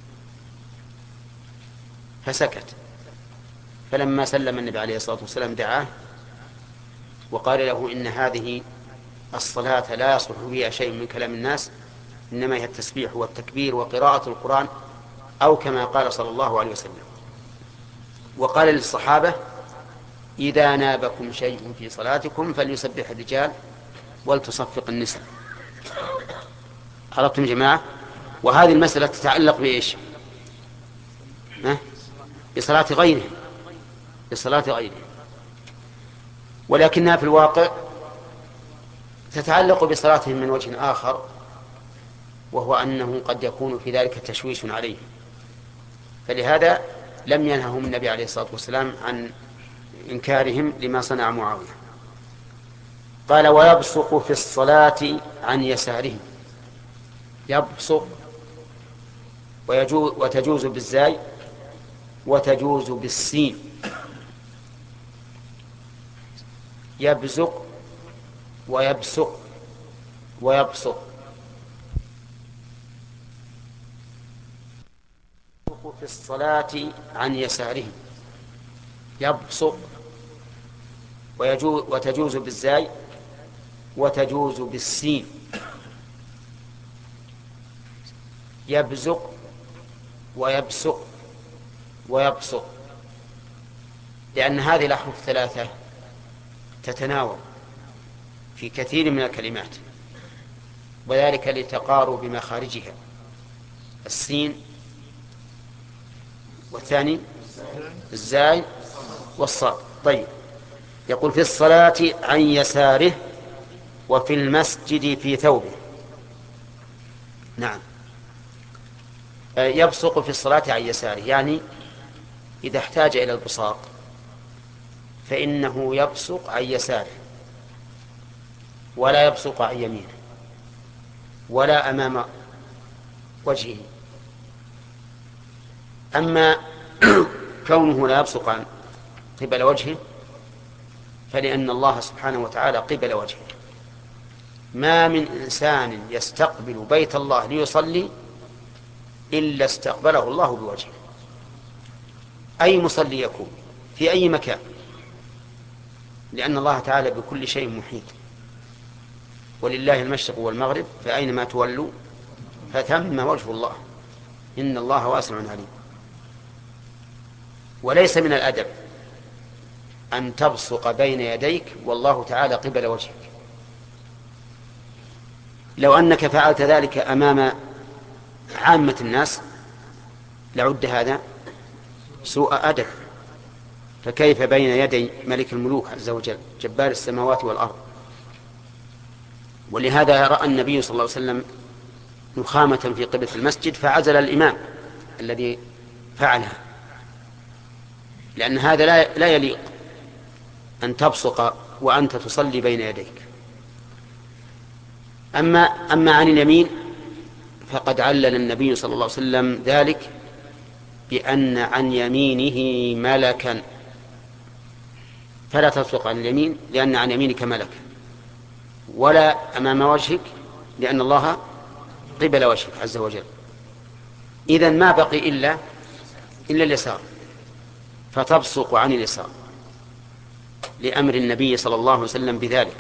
فسكت. فلما سلم النبي عليه الصلاة والسلام دعاه وقال له إن هذه الصلاة لا يصلح فيها شيء من كلام الناس، إنما هي التسبيح والتكبير وقراءة القرآن، أو كما قال صلى الله عليه وسلم. وقال للصحابة إذا نابكم شيء في صلاتكم فليسبح الرجال ولتصفق النساء. عرفتم يا جماعة؟ وهذه المسألة تتعلق بإيش؟ ها؟ بصلاة غيرهم بصلاة غيرهم ولكنها في الواقع تتعلق بصلاتهم من وجه آخر، وهو أنه قد يكون في ذلك تشويش عليه، فلهذا لم ينههم النبي عليه الصلاة والسلام عن إنكارهم لما صنع معاوية. قال ويبصق في الصلاة عن يسارهم. يبصق ويجوز وتجوز بالزاي وتجوز بالسين. يبزق ويبصق ويبصق. في الصلاة عن يسارهم. يبصق ويجوز وتجوز بالزاي وتجوز بالسين. يبزق ويبصق ويبصق، لأن هذه الأحرف الثلاثة تتناوب في كثير من الكلمات، وذلك لتقارب مخارجها، السين والثاني الزاي والصاد. طيب، يقول في الصلاة عن يساره وفي المسجد في ثوبه. نعم، يبصق في الصلاة عن يساره، يعني إذا احتاج إلى البصاق فإنه يبصق عن يساره ولا يبصق عن يمينه ولا أمام وجهه. أما كونه لا يبصق عن قبل وجهه فلأن الله سبحانه وتعالى قبل وجهه. ما من إنسان يستقبل بيت الله ليصلي إلا استقبله الله بوجهه، أي مصلي يكون في أي مكان، لأن الله تعالى بكل شيء محيط. ولله المشرق والمغرب فأينما تولوا فثم وجه الله، إن الله واسع عليم. وليس من الأدب أن تبصق بين يديك والله تعالى قبل وجهك. لو أنك فعلت ذلك أمام عامة الناس لعد هذا سوء أدب، فكيف بين يدي ملك الملوك عز وجل جبار السماوات والأرض؟ ولهذا رأى النبي صلى الله عليه وسلم نخامة في قبلة المسجد فعزل الإمام الذي فعلها، لأن هذا لا, لا يليق أن تبصق وأنت تصلي بين يديك. أما, أما عن اليمين فقد علل النبي صلى الله عليه وسلم ذلك بأن عن يمينه ملكا، فلا تبصق عن اليمين لأن عن يمينك ملك، ولا أمام وجهك لأن الله قبل وجهك عز وجل. إذن ما بقي إلا إلا اليسار، فتبصق عن اليسار لأمر النبي صلى الله عليه وسلم بذلك.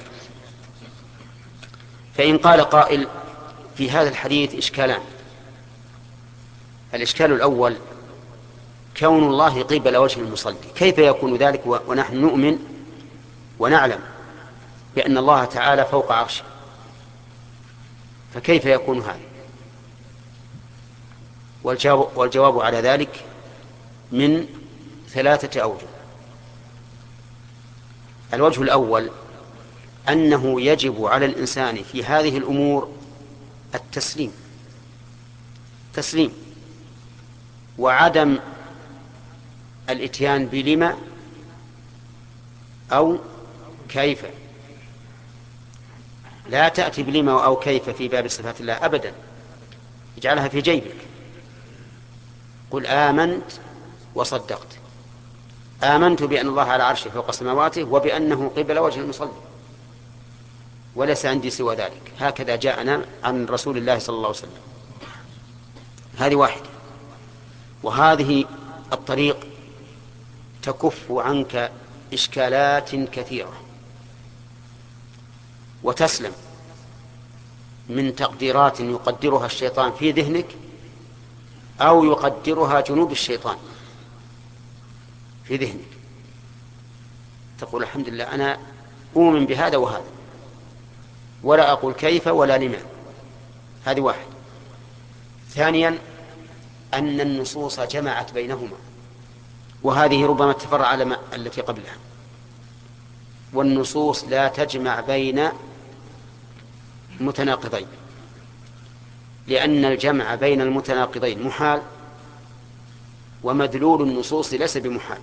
فإن قال قائل في هذا الحديث إشكالان. الإشكال الأول كون الله قبل وجه المصلي، كيف يكون ذلك ونحن نؤمن ونعلم بأن الله تعالى فوق عرشه؟ فكيف يكون هذا؟ والجواب على ذلك من ثلاثة أوجه. الوجه الأول أنه يجب على الإنسان في هذه الأمور التسليم تسليم وعدم الإتيان بلما أو كيف. لا تأتي بلما أو كيف في باب صفات الله أبدا، اجعلها في جيبك. قل آمنت وصدقت، آمنت بأن الله على عرشه فوق سماواته وبأنه قبل وجه المصلي، وليس عندي سوى ذلك. هكذا جاءنا عن رسول الله صلى الله عليه وسلم. هذه واحدة. وهذه الطريق تكف عنك إشكالات كثيرة وتسلم من تقديرات يقدرها الشيطان في ذهنك أو يقدرها جنود الشيطان في ذهنك. تقول الحمد لله أنا أؤمن بهذا وهذا ولا أقول كيف ولا لما. هذه واحد. ثانيا أن النصوص جمعت بينهما، وهذه ربما تفرع على ما التي قبلها. والنصوص لا تجمع بين متناقضين، لأن الجمع بين المتناقضين محال، ومدلول النصوص ليس بمحال.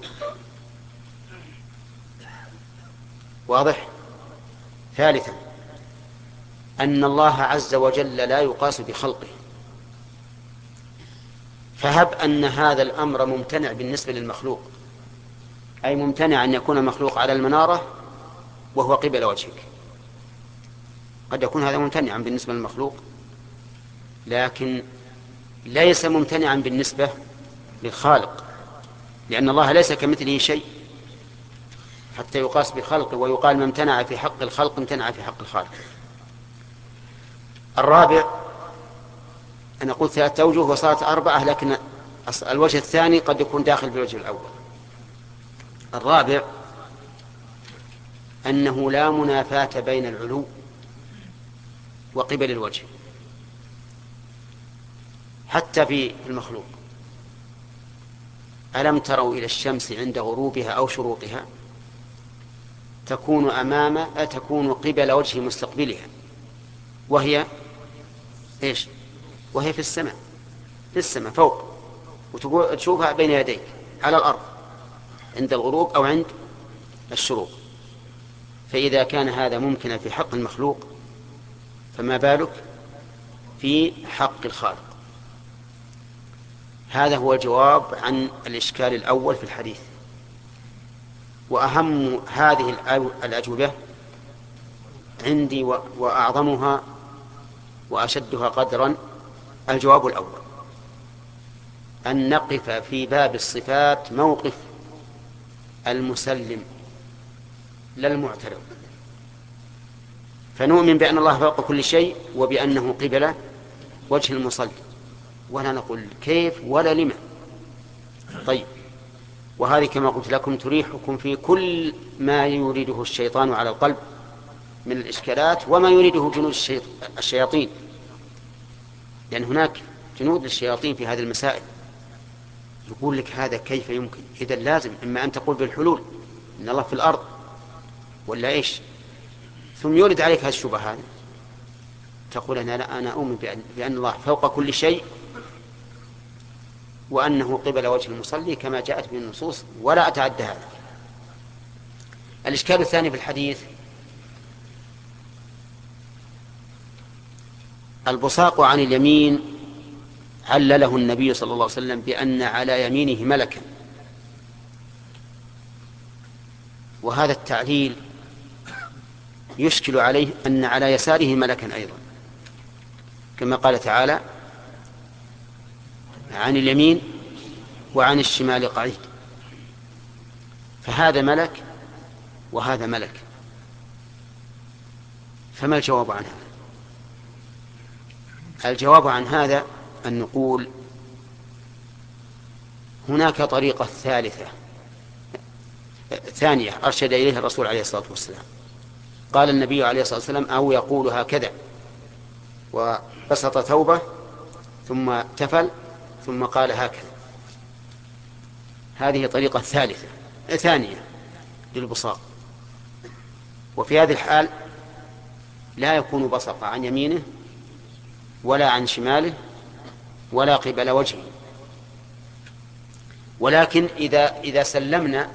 واضح؟ ثالثا أن الله عز وجل لا يقاس بخلقه، فهب أن هذا الأمر ممتنع بالنسبة للمخلوق، أي ممتنع أن يكون مخلوق على المنارة وهو قبل وجهك. قد يكون هذا ممتنعا بالنسبة للمخلوق، لكن ليس ممتنعا بالنسبة للخالق، لأن الله ليس كمثله شيء حتى يقاس بخلقه ويقال ما امتنع في حق الخلق امتنع في حق الخالق. الرابع أنا قلت ثلاثة أوجه وصارت أربعة، لكن الوجه الثاني قد يكون داخل بالوجه الأول. الرابع أنه لا منافاة بين العلو وقبل الوجه حتى في المخلوق. ألم تروا إلى الشمس عند غروبها أو شروقها تكون أمام تكون قبل وجه مستقبلها، وهي إيش؟ وهي في السماء، في السماء فوق، وتشوفها بين يديك على الأرض عند الغروب أو عند الشروق. فإذا كان هذا ممكنا في حق المخلوق فما بالك في حق الخالق. هذا هو الجواب عن الإشكال الأول في الحديث. وأهم هذه الأجوبة عندي وأعظمها وأشدها قدرا الجواب الأول، أن نقف في باب الصفات موقف المسلم لا المعترض، فنؤمن بأن الله فوق كل شيء وبأنه قبل وجه المصلي، ولا نقول كيف ولا لما. طيب، وهذه كما قلت لكم تريحكم في كل ما يريده الشيطان على القلب من الإشكالات وما يريده جنود الشياطين، لأن هناك جنود الشياطين في هذه المسائل. يقول لك هذا كيف يمكن؟ إذا لازم إما أن تقول بالحلول إن الله في الأرض ولا إيش، ثم يورد عليك هذه الشبهات تقول أنا لا، أنا أؤمن بأن, بأن الله فوق كل شيء وأنه قبل وجه المصلي كما جاءت به النصوص، ولا أتعدى هذا. الإشكال الثاني في الحديث البصاق عن اليمين، علله النبي صلى الله عليه وسلم بأن على يمينه ملكا، وهذا التعليل يشكل عليه أن على يساره ملكا أيضا، كما قال تعالى عن اليمين وعن الشمال قعيد، فهذا ملك وهذا ملك، فما الجواب عن هذا؟ الجواب عن هذا أن نقول هناك طريقة ثالثة ثانية أرشد إليها الرسول عليه الصلاة والسلام. قال النبي عليه الصلاة والسلام أو يقول هكذا، وبسط ثوبه ثم تفل ثم قال هكذا. هذه طريقة ثالثة ثانية للبصاق، وفي هذه الحال لا يكون بصق عن يمينه ولا عن شماله ولا قبل وجهه. ولكن إذا, إذا سلمنا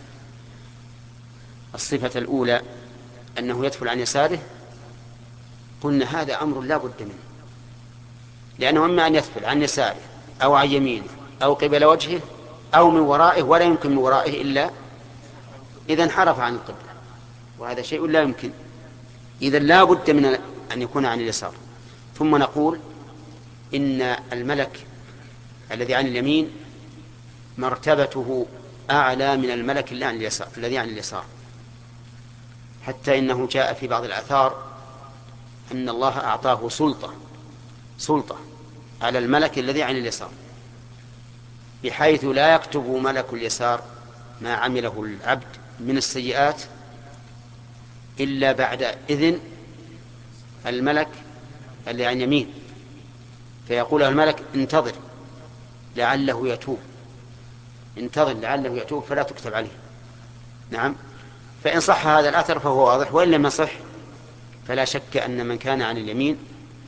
الصفة الأولى أنه يدفل عن يساره قلنا هذا أمر لا بد منه، لأنه إما أن يدفل عن يساره أو عن يمينه أو قبل وجهه أو من ورائه، ولا يمكن من ورائه إلا إذا انحرف عن القبلة، وهذا شيء لا يمكن. إذا لا بد من أن يكون عن اليسار. ثم نقول إن الملك الذي عن اليمين مرتبته أعلى من الملك الذي عن اليسار الذي عن اليسار حتى إنه جاء في بعض الآثار أن الله أعطاه سلطة سلطة على الملك الذي عن اليسار، بحيث لا يكتب ملك اليسار ما عمله العبد من السيئات إلا بعد إذن الملك اللي عن يمين، فيقول الملك انتظر لعله يتوب، انتظر لعله يتوب فلا تكتب عليه. نعم، فإن صح هذا الأثر فهو واضح، وإن لم يصح فلا شك أن من كان عن اليمين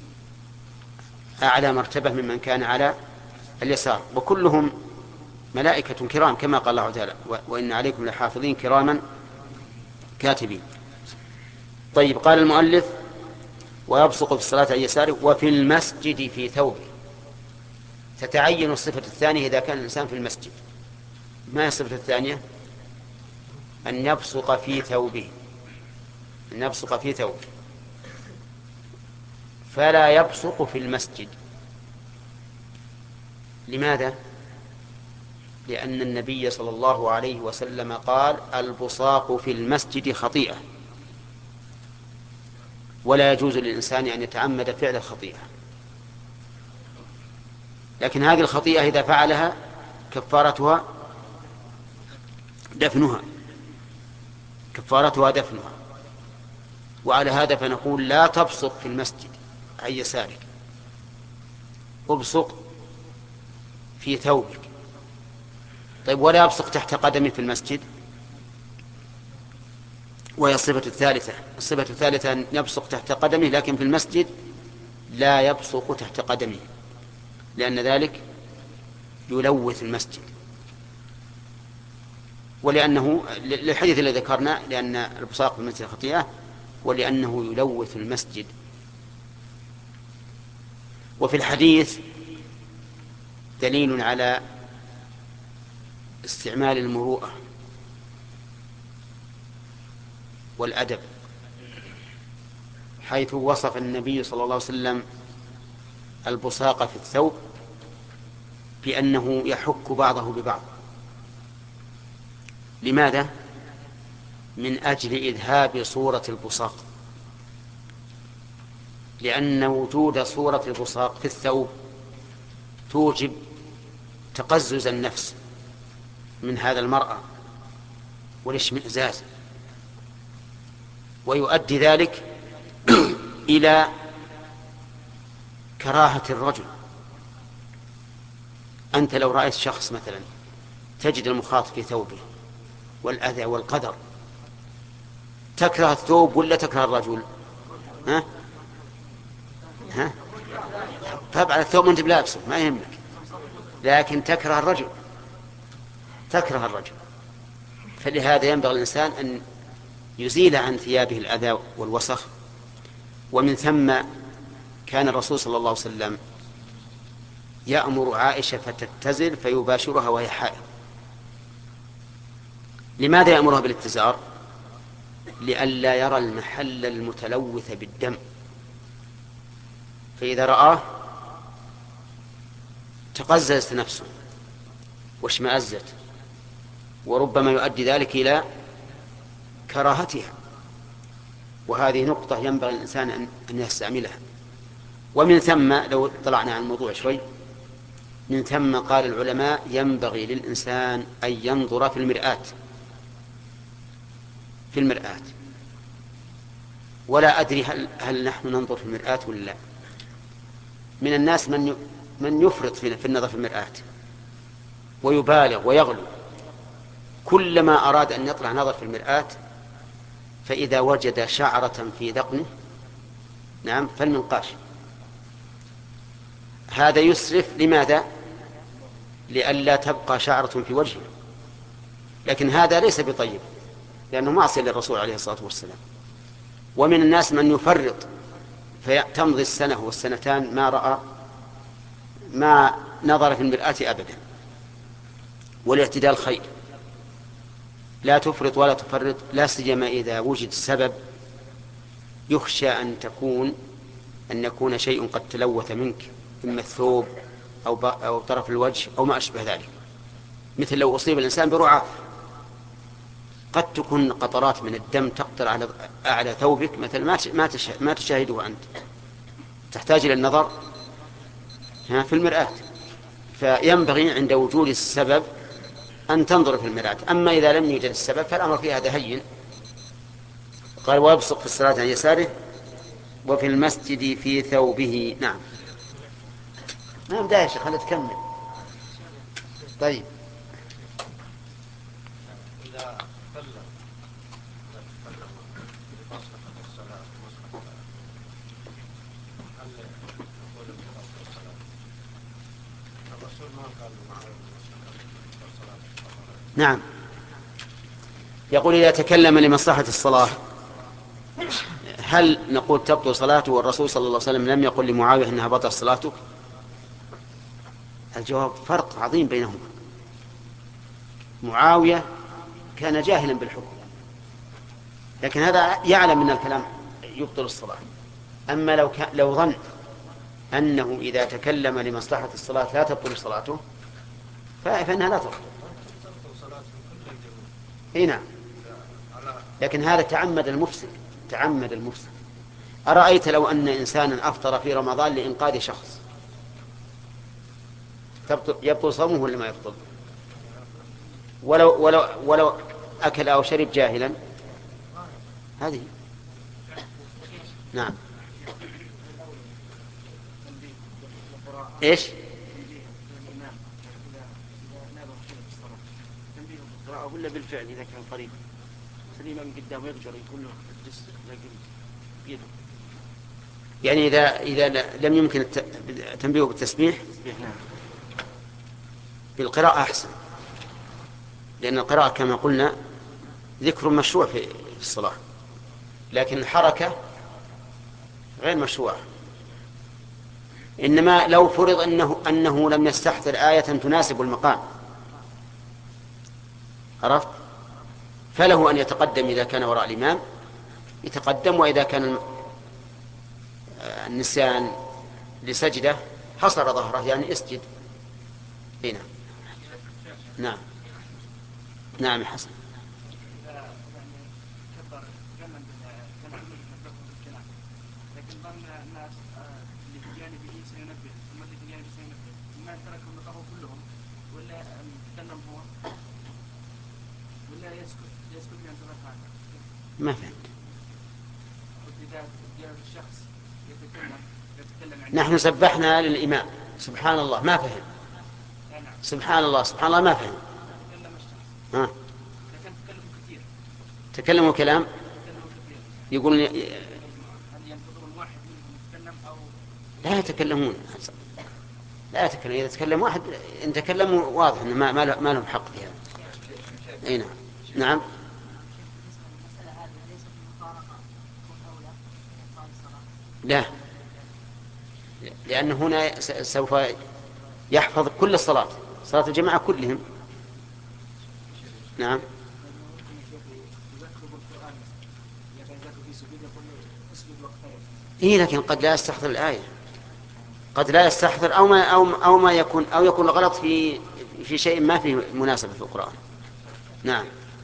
أعلى مرتبة ممن كان على اليسار، وكلهم ملائكة كرام كما قال الله تعالى وإن عليكم لحافظين كراما كاتبين. طيب، قال المؤلف ويبصق في الصلاة عن يساره وفي المسجد في ثوبه. تتعين الصفة الثانية إذا كان الإنسان في المسجد. ما هي الصفة الثانية؟ أن يبصق في ثوبه، أن يبصق في ثوبه، فلا يبصق في المسجد. لماذا؟ لأن النبي صلى الله عليه وسلم قال البصاق في المسجد خطيئة، ولا يجوز للإنسان أن يتعمد فعل الخطيئة. لكن هذه الخطيئة إذا فعلها كفارتها دفنها كفارتها دفنها وعلى هذا فنقول لا تبصق في المسجد عن يسارك، ابصق في ثوبك. طيب، ولا يبصق تحت قدمه في المسجد؟ وهي الصفة الثالثة. الصفة الثالثة أن يبصق تحت قدمه، لكن في المسجد لا يبصق تحت قدمه، لأن ذلك يلوث المسجد، ولأنه للحديث الذي ذكرنا، لأن البصاق في المسجد خطيئة، ولأنه يلوث المسجد. وفي الحديث دليل على استعمال المروءة والأدب، حيث وصف النبي صلى الله عليه وسلم البصاق في الثوب بأنه يحك بعضه ببعض. لماذا؟ من أجل إذهاب صورة البصاق، لأن وجود صورة البصاق في الثوب توجب تقزز النفس من هذا المرأة والاشمئزاز، ويؤدي ذلك إلى كراهة الرجل. أنت لو رأيت شخص مثلا تجد المخاط في ثوبه والأذى والقدر، تكره الثوب ولا تكره الرجل؟ ها؟ ها؟ طبعا الثوب أنت بلابسه ما يهمك، لكن تكره الرجل، تكره الرجل. فلهذا ينبغي الإنسان أن يزيل عن ثيابه الأذى والوسخ. ومن ثم كان الرسول صلى الله عليه وسلم يأمر عائشة فتتزل فيباشرها وهي حائض. لماذا يأمرها بالاتزار؟ لئلا يرى المحل المتلوث بالدم، فإذا رآه تقززت نفسه واشمأزت، وربما يؤدي ذلك إلى كراهتها. وهذه نقطة ينبغي الإنسان أن يستعملها. ومن ثم لو طلعنا عن الموضوع شوي، من ثم قال العلماء ينبغي للإنسان أن ينظر في المرآة، في المرآة. ولا أدري هل, هل نحن ننظر في المرآة ولا لا. من الناس من من يفرط في النظر في المرآة ويبالغ ويغلو، كلما أراد أن يطلع نظر في المرآة فإذا وجد شعرة في ذقنه نعم فالمنقاش. هذا يسرف. لماذا؟ لئلا تبقى شعرة في وجهه. لكن هذا ليس بطيب، لأنه معصية للرسول عليه الصلاة والسلام. ومن الناس من يفرط فتمضي السنة والسنتان ما رأى ما نظر في المرآة أبدا. والاعتدال خير، لا تفرط ولا تفرط، لا سيما إذا وجد سبب يخشى أن تكون أن يكون شيء قد تلوث منك، إما الثوب أو, أو طرف الوجه أو ما أشبه ذلك. مثل لو أصيب الإنسان برعاف، قد تكون قطرات من الدم تقطر على أعلى ثوبك مثل ما تشاهده أنت، تحتاج إلى النظر في المرآة. فينبغي عند وجود السبب أن تنظر في المرآة. أما إذا لم يوجد السبب فالأمر في هذا هين. قال ويبصق في الصلاة عن يساره وفي المسجد في ثوبه. نعم نعم دا يا شيخ خلينا تكمل. طيب نعم. يقول إذا تكلم لمصلحة الصلاة هل نقول تبطل صلاته والرسول صلى الله عليه وسلم لم يقل لمعاوية أنها بطل صلاتك؟ الجواب فرق عظيم بينهما. معاوية كان جاهلا بالحكم، لكن هذا يعلم من الكلام يبطل الصلاة. أما لو, لو ظن أنه إذا تكلم لمصلحة الصلاة لا تبطل صلاته فإنها لا تبطل. هنا لكن هذا تعمد المفسد، تعمد المفسد. أرأيت لو أن إنسانا أفطر في رمضان لإنقاذ شخص يبطل صومه ولا ما يبطل؟ ولو, ولو, ولو أكل أو شرب جاهلا هذه. نعم إيش ولا بالفعل إذا كان قريب؟ مثلا الإمام قدامه يقدر يقول له اجلس بيده. يعني إذا إذا لم يمكن التنبيه بالتسبيح بالقراءة أحسن، لأن القراءة كما قلنا ذكر مشروع في الصلاة، لكن الحركة غير مشروعة. إنما لو فرض أنه, أنه لم يستحضر آية تناسب المقام، عرفت، فله أن يتقدم إذا كان وراء الإمام يتقدم، وإذا كان النسيان لسجدة حصر ظهره يعني اسجد. هنا نعم نعم حسن. لكن ظن الناس اللي في جانبه سينبه ثم اللي في جانبه سينبه، ما تركهم نقروا كلهم ولا يتكلم هو ولا يسكت يسكت من انتباه هذا؟ ما فهمت. إذا جاء الشخص يتكلم يتكلم عن نحن سبحنا للإمام سبحان الله ما فهم، سبحان الله سبحان الله ما فهم. تكلم الشخص ها لكن تكلم كثير، تكلموا كلام تكلم كثير، يقول هل ينتظرون واحد منهم يتكلم أو لا يتكلمون، لا يتكلم. إذا تكلم واحد إن تكلموا واضح إن ما ما لهم حق في هذا. أي نعم نعم. لا، لأن هنا سوف يحفظ كل الصلاة، صلاة الجماعة كلهم. نعم. إيه لكن قد لا يستحضر الآية، قد لا يستحضر أو ما أو أو ما يكون أو يكون الغلط في في شيء ما فيه مناسبة في القرآن. نعم.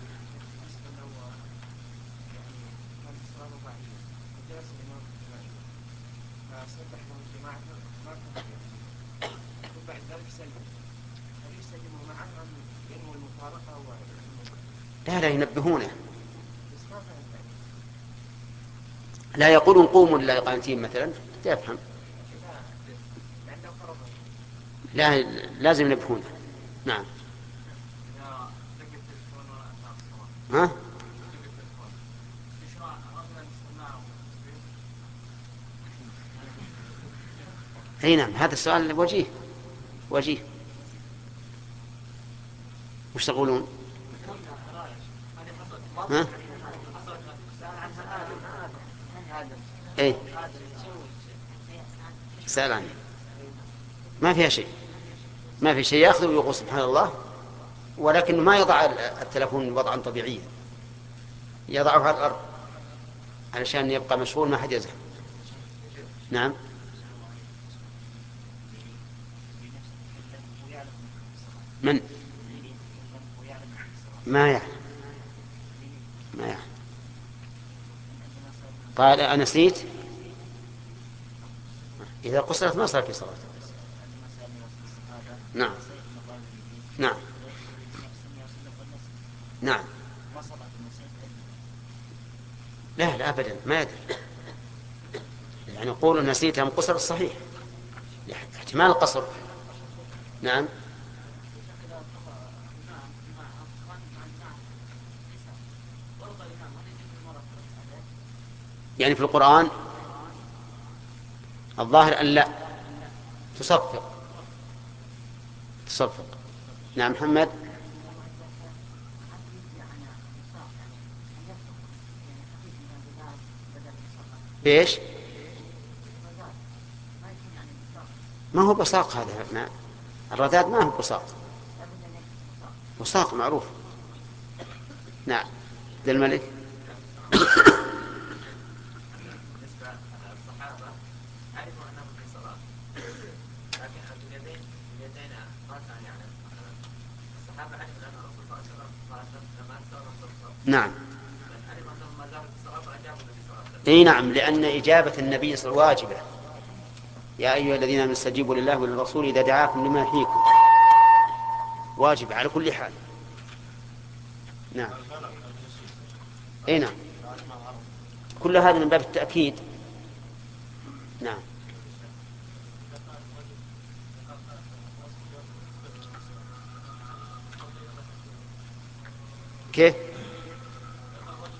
لا لا ينبهونه، لا يقولون قوموا لله قانتين مثلا تفهم، لا لازم ينبهونه. نعم. ها؟ اي نعم هذا السؤال وجيه وجيه. وش تقولون؟ ها؟ ايه سأل عنه ما فيها شيء، ما في شيء، يأخذ ويقول سبحان الله، ولكن ما يضع التلفون وضعا طبيعيا، يضعه على الأرض علشان يبقى مشغول ما حد يزعل. نعم. من؟ ما يعلم ما يعلم. قال أنا نسيت، إذا قصرت ما صار في صلاة. نعم نعم نعم. لا لا أبدا ما يدري، يعني قول نسيتها من قصر الصحيح احتمال القصر. نعم. يعني في القرآن الظاهر أن لا تصفق تصفق. نعم محمد. بإيش؟ ما هو بصاق هذا، ما الرذاذ ما هو بصاق، بصاق معروف. نعم ذا الملك. نعم. اي نعم، لأن إجابة النبي صلى الله عليه وسلم واجبة. يا أيها الذين آمنوا استجيبوا لله وللرسول إذا دعاكم لما يحييكم، واجب على كل حال. نعم. اي نعم، كل هذا من باب التأكيد. نعم. كيف؟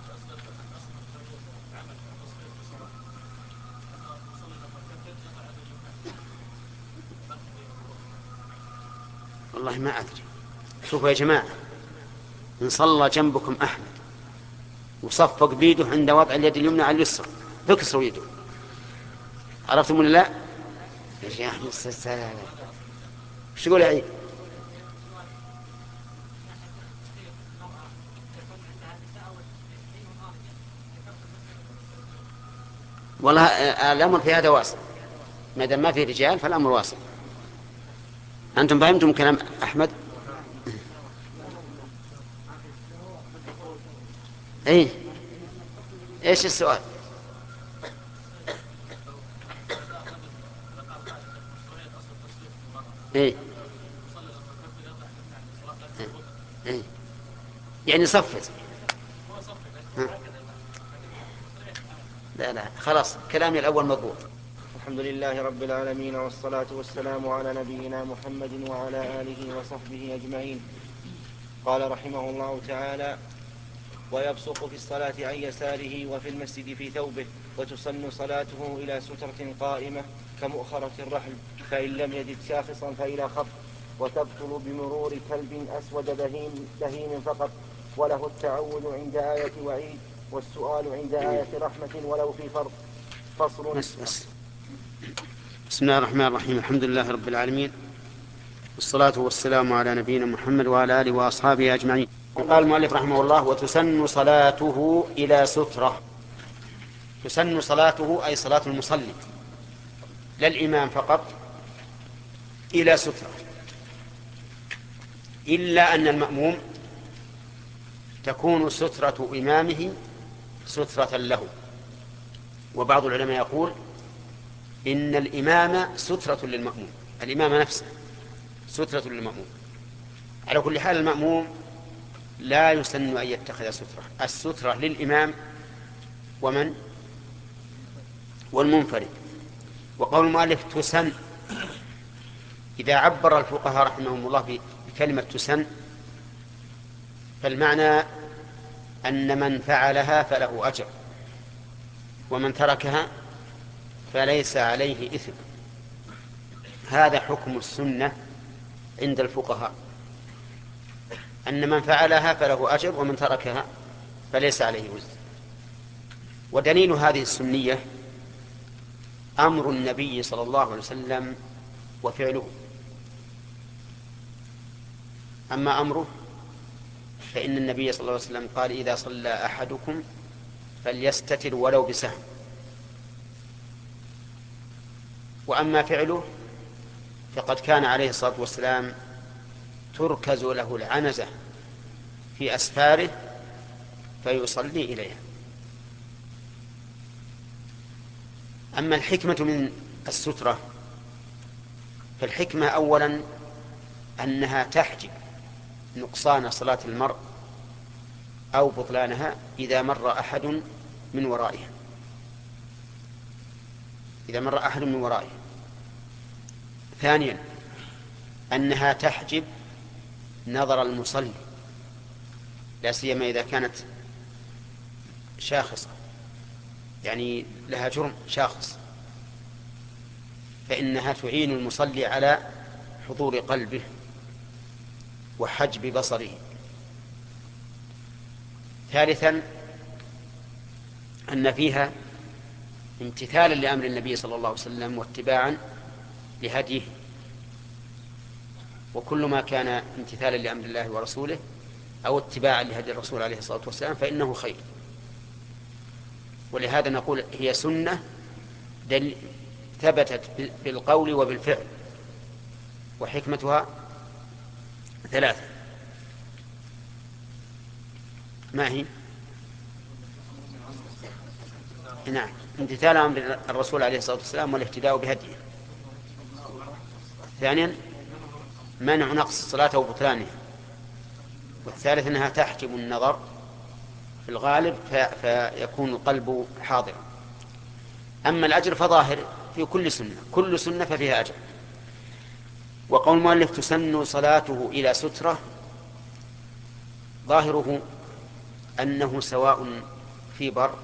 والله ما أدري. شوفوا يا جماعة، إن صلى جنبكم أحمد وصفق بيده عند وضع اليد اليمنى على اليسرى تكسروا يده، عرفتم ولا لا؟ يا شيخ أحمد السلام وش تقول يا عيد؟ والله الأمر في هذا واصل، ما دام ما في رجال فالأمر واصل. أنتم فهمتم كلام أحمد؟ إيه إيش السؤال؟ إيه إيه يعني صفت. لا لا خلاص كلامي الأول مضبوط. الحمد لله رب العالمين، والصلاة والسلام على نبينا محمد وعلى آله وصحبه أجمعين. قال رحمه الله تعالى: ويبصق في الصلاة عن يساره وفي المسجد في ثوبه، وتسن صلاته إلى سترة قائمة كمؤخرة الرحل، فإن لم يجد شاخصا فإلى خط، وتبطل بمرور كلب أسود بهيم, بهيم فقط، وله التعود عند آية وعيد، والسؤال عند آية رحمة ولو في فرض. فصل. بس بس. بسم الله الرحمن الرحيم، الحمد لله رب العالمين، والصلاة والسلام على نبينا محمد وعلى آله وأصحابه أجمعين. قال المؤلف رحمه الله: وتسن صلاته إلى سترة. تسن صلاته أي صلاة المصلي لا الإمام فقط، إلى سترة، إلا أن المأموم تكون سترة إمامه سترة له. وبعض العلماء يقول إن الإمام سترة للمأموم، الإمام نفسه سترة للمأموم. على كل حال المأموم لا يسن أن يتخذ سترة، السترة للإمام ومن والمنفرد. وقول المؤلف تسن، إذا عبر الفقهاء رحمهم الله بكلمة تسن فالمعنى أن من فعلها فله أجر، ومن تركها فليس عليه إثم. هذا حكم السنة عند الفقهاء، أن من فعلها فله أجر ومن تركها فليس عليه وزر. ودليل هذه السنية أمر النبي صلى الله عليه وسلم وفعله. أما أمره فإن النبي صلى الله عليه وسلم قال: إذا صلى أحدكم فليستتر ولو بسهم. وأما فعله فقد كان عليه الصلاة والسلام تركز له العنزة في أسفاره فيصلي إليها. أما الحكمة من السترة فالحكمة أولا أنها تحجب نقصان صلاة المرء أو بطلانها إذا مر أحد من ورائها إذا مر أحد من ورائه. ثانيا أنها تحجب نظر المصلي، لا سيما إذا كانت شاخصة، يعني لها جرم شاخص، فإنها تعين المصلي على حضور قلبه وحجب بصره. ثالثا أن فيها امتثالا لأمر النبي صلى الله عليه وسلم واتباعا لهديه، وكل ما كان امتثالا لأمر الله ورسوله أو اتباعا لهدي الرسول عليه الصلاة والسلام فإنه خير. ولهذا نقول هي سنة ثبتت بالقول وبالفعل. وحكمتها ثلاثة. ما هي؟ نعم، امتثال أمر الرسول عليه الصلاة والسلام والاهتداء بهديه. ثانيا منع نقص الصلاة وبطلانها. والثالث أنها تحجب النظر في الغالب فيكون القلب حاضرا. أما الأجر فظاهر في كل سنة، كل سنة ففيها أجر. وقول المؤلف تسن صلاته إلى سترة ظاهره أنه سواء في بر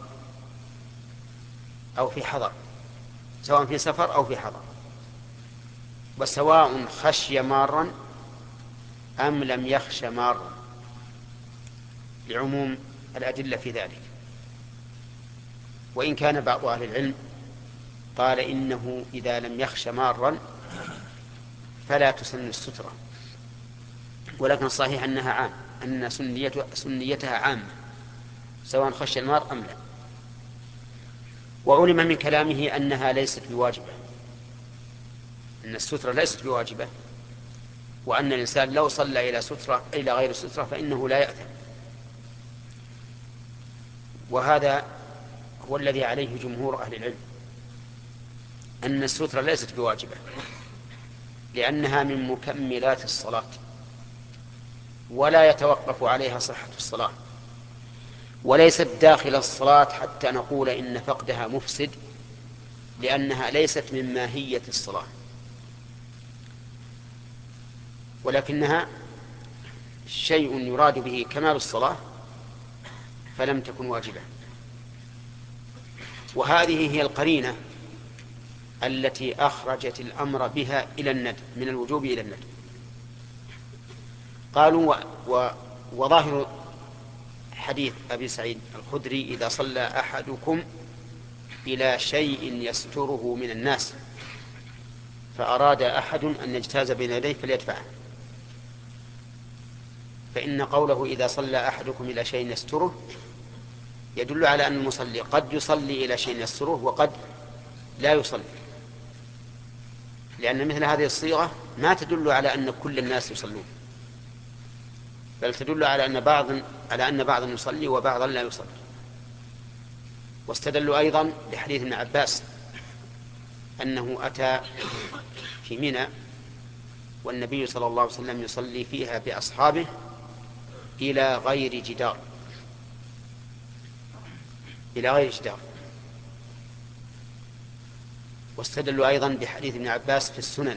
أو في حضر، سواء في سفر أو في حضر، وسواء خشي مارا أم لم يخش مارا، لعموم الأدلة في ذلك. وإن كان بعض أهل العلم قال إنه إذا لم يخش مارا فلا تسن السترة، ولكن الصحيح أنها عام، أن سنيتها عامة سواء خش المار أم لا. وعلم من كلامه أنها ليست بواجبة، أن السترة ليست بواجبة، وأن الإنسان لو صلى إلى سترة إلى غير سترة فإنه لا يأثم. وهذا هو الذي عليه جمهور أهل العلم، أن السترة ليست بواجبة لأنها من مكملات الصلاة ولا يتوقف عليها صحة الصلاة، وليست داخل الصلاة حتى نقول إن فقدها مفسد، لأنها ليست من ماهية الصلاة، ولكنها شيء يراد به كمال الصلاة فلم تكن واجبة. وهذه هي القرينة التي أخرجت الأمر بها إلى الندب، من الوجوب إلى الندب. قالوا و... و... وظاهر حديث أبي سعيد الخدري إذا صلى أحدكم إلى شيء يستره من الناس فأراد أحد أن يجتاز بين يديه فليدفعه، فإن قوله إذا صلى أحدكم إلى شيء يستره يدل على أن المصلي قد يصلي إلى شيء يستره وقد لا يصلي، لأن مثل هذه الصيغة ما تدل على أن كل الناس يصلون، بل تدل على أن بعض على أن بعضا يصلي وبعضا لا يصلي. واستدلوا أيضا بحديث ابن عباس أنه أتى في منى والنبي صلى الله عليه وسلم يصلي فيها بأصحابه إلى غير جدار، إلى غير جدار. واستدلوا أيضا بحديث ابن عباس في السنن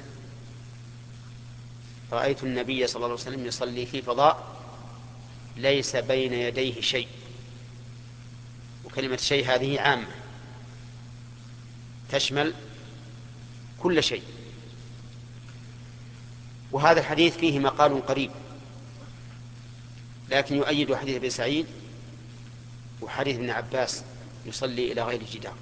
رأيت النبي صلى الله عليه وسلم يصلي في فضاء ليس بين يديه شيء، وكلمة شيء هذه عامة تشمل كل شيء. وهذا الحديث فيه مقال قريب، لكن يؤيد حديث ابن سعيد وحديث ابن عباس يصلي إلى غير جدار.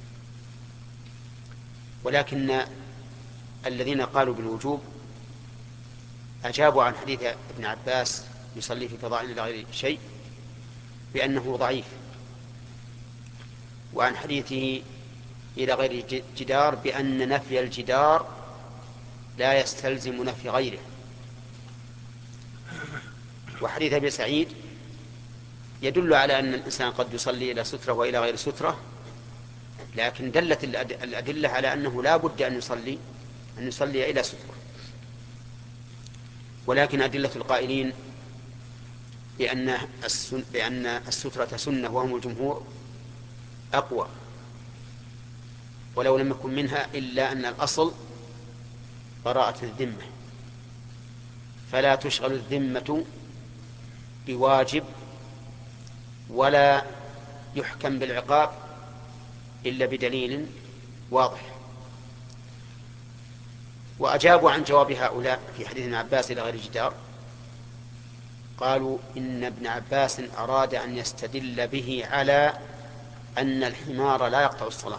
ولكن الذين قالوا بالوجوب أجابوا عن حديث ابن عباس يصلي في فضاء إلى غير شيء بأنه ضعيف، وعن حديثه إلى غير جدار بأن نفي الجدار لا يستلزم نفي غيره. وحديث ابن سعيد يدل على أن الإنسان قد يصلي إلى سترة وإلى غير سترة، لكن دلت الأدلة على أنه لا بد أن يصلي أن يصلي إلى سترة. ولكن أدلة القائلين بأن بأن السترة سنة وهم الجمهور أقوى، ولو لم يكن منها إلا أن الأصل براءة الذمة، فلا تشغل الذمة بواجب ولا يحكم بالعقاب إلا بدليل واضح. وأجابوا عن جواب هؤلاء في حديث ابن عباس إلى غير جدار، قالوا إن ابن عباس أراد أن يستدل به على أن الحمار لا يقطع الصلاة،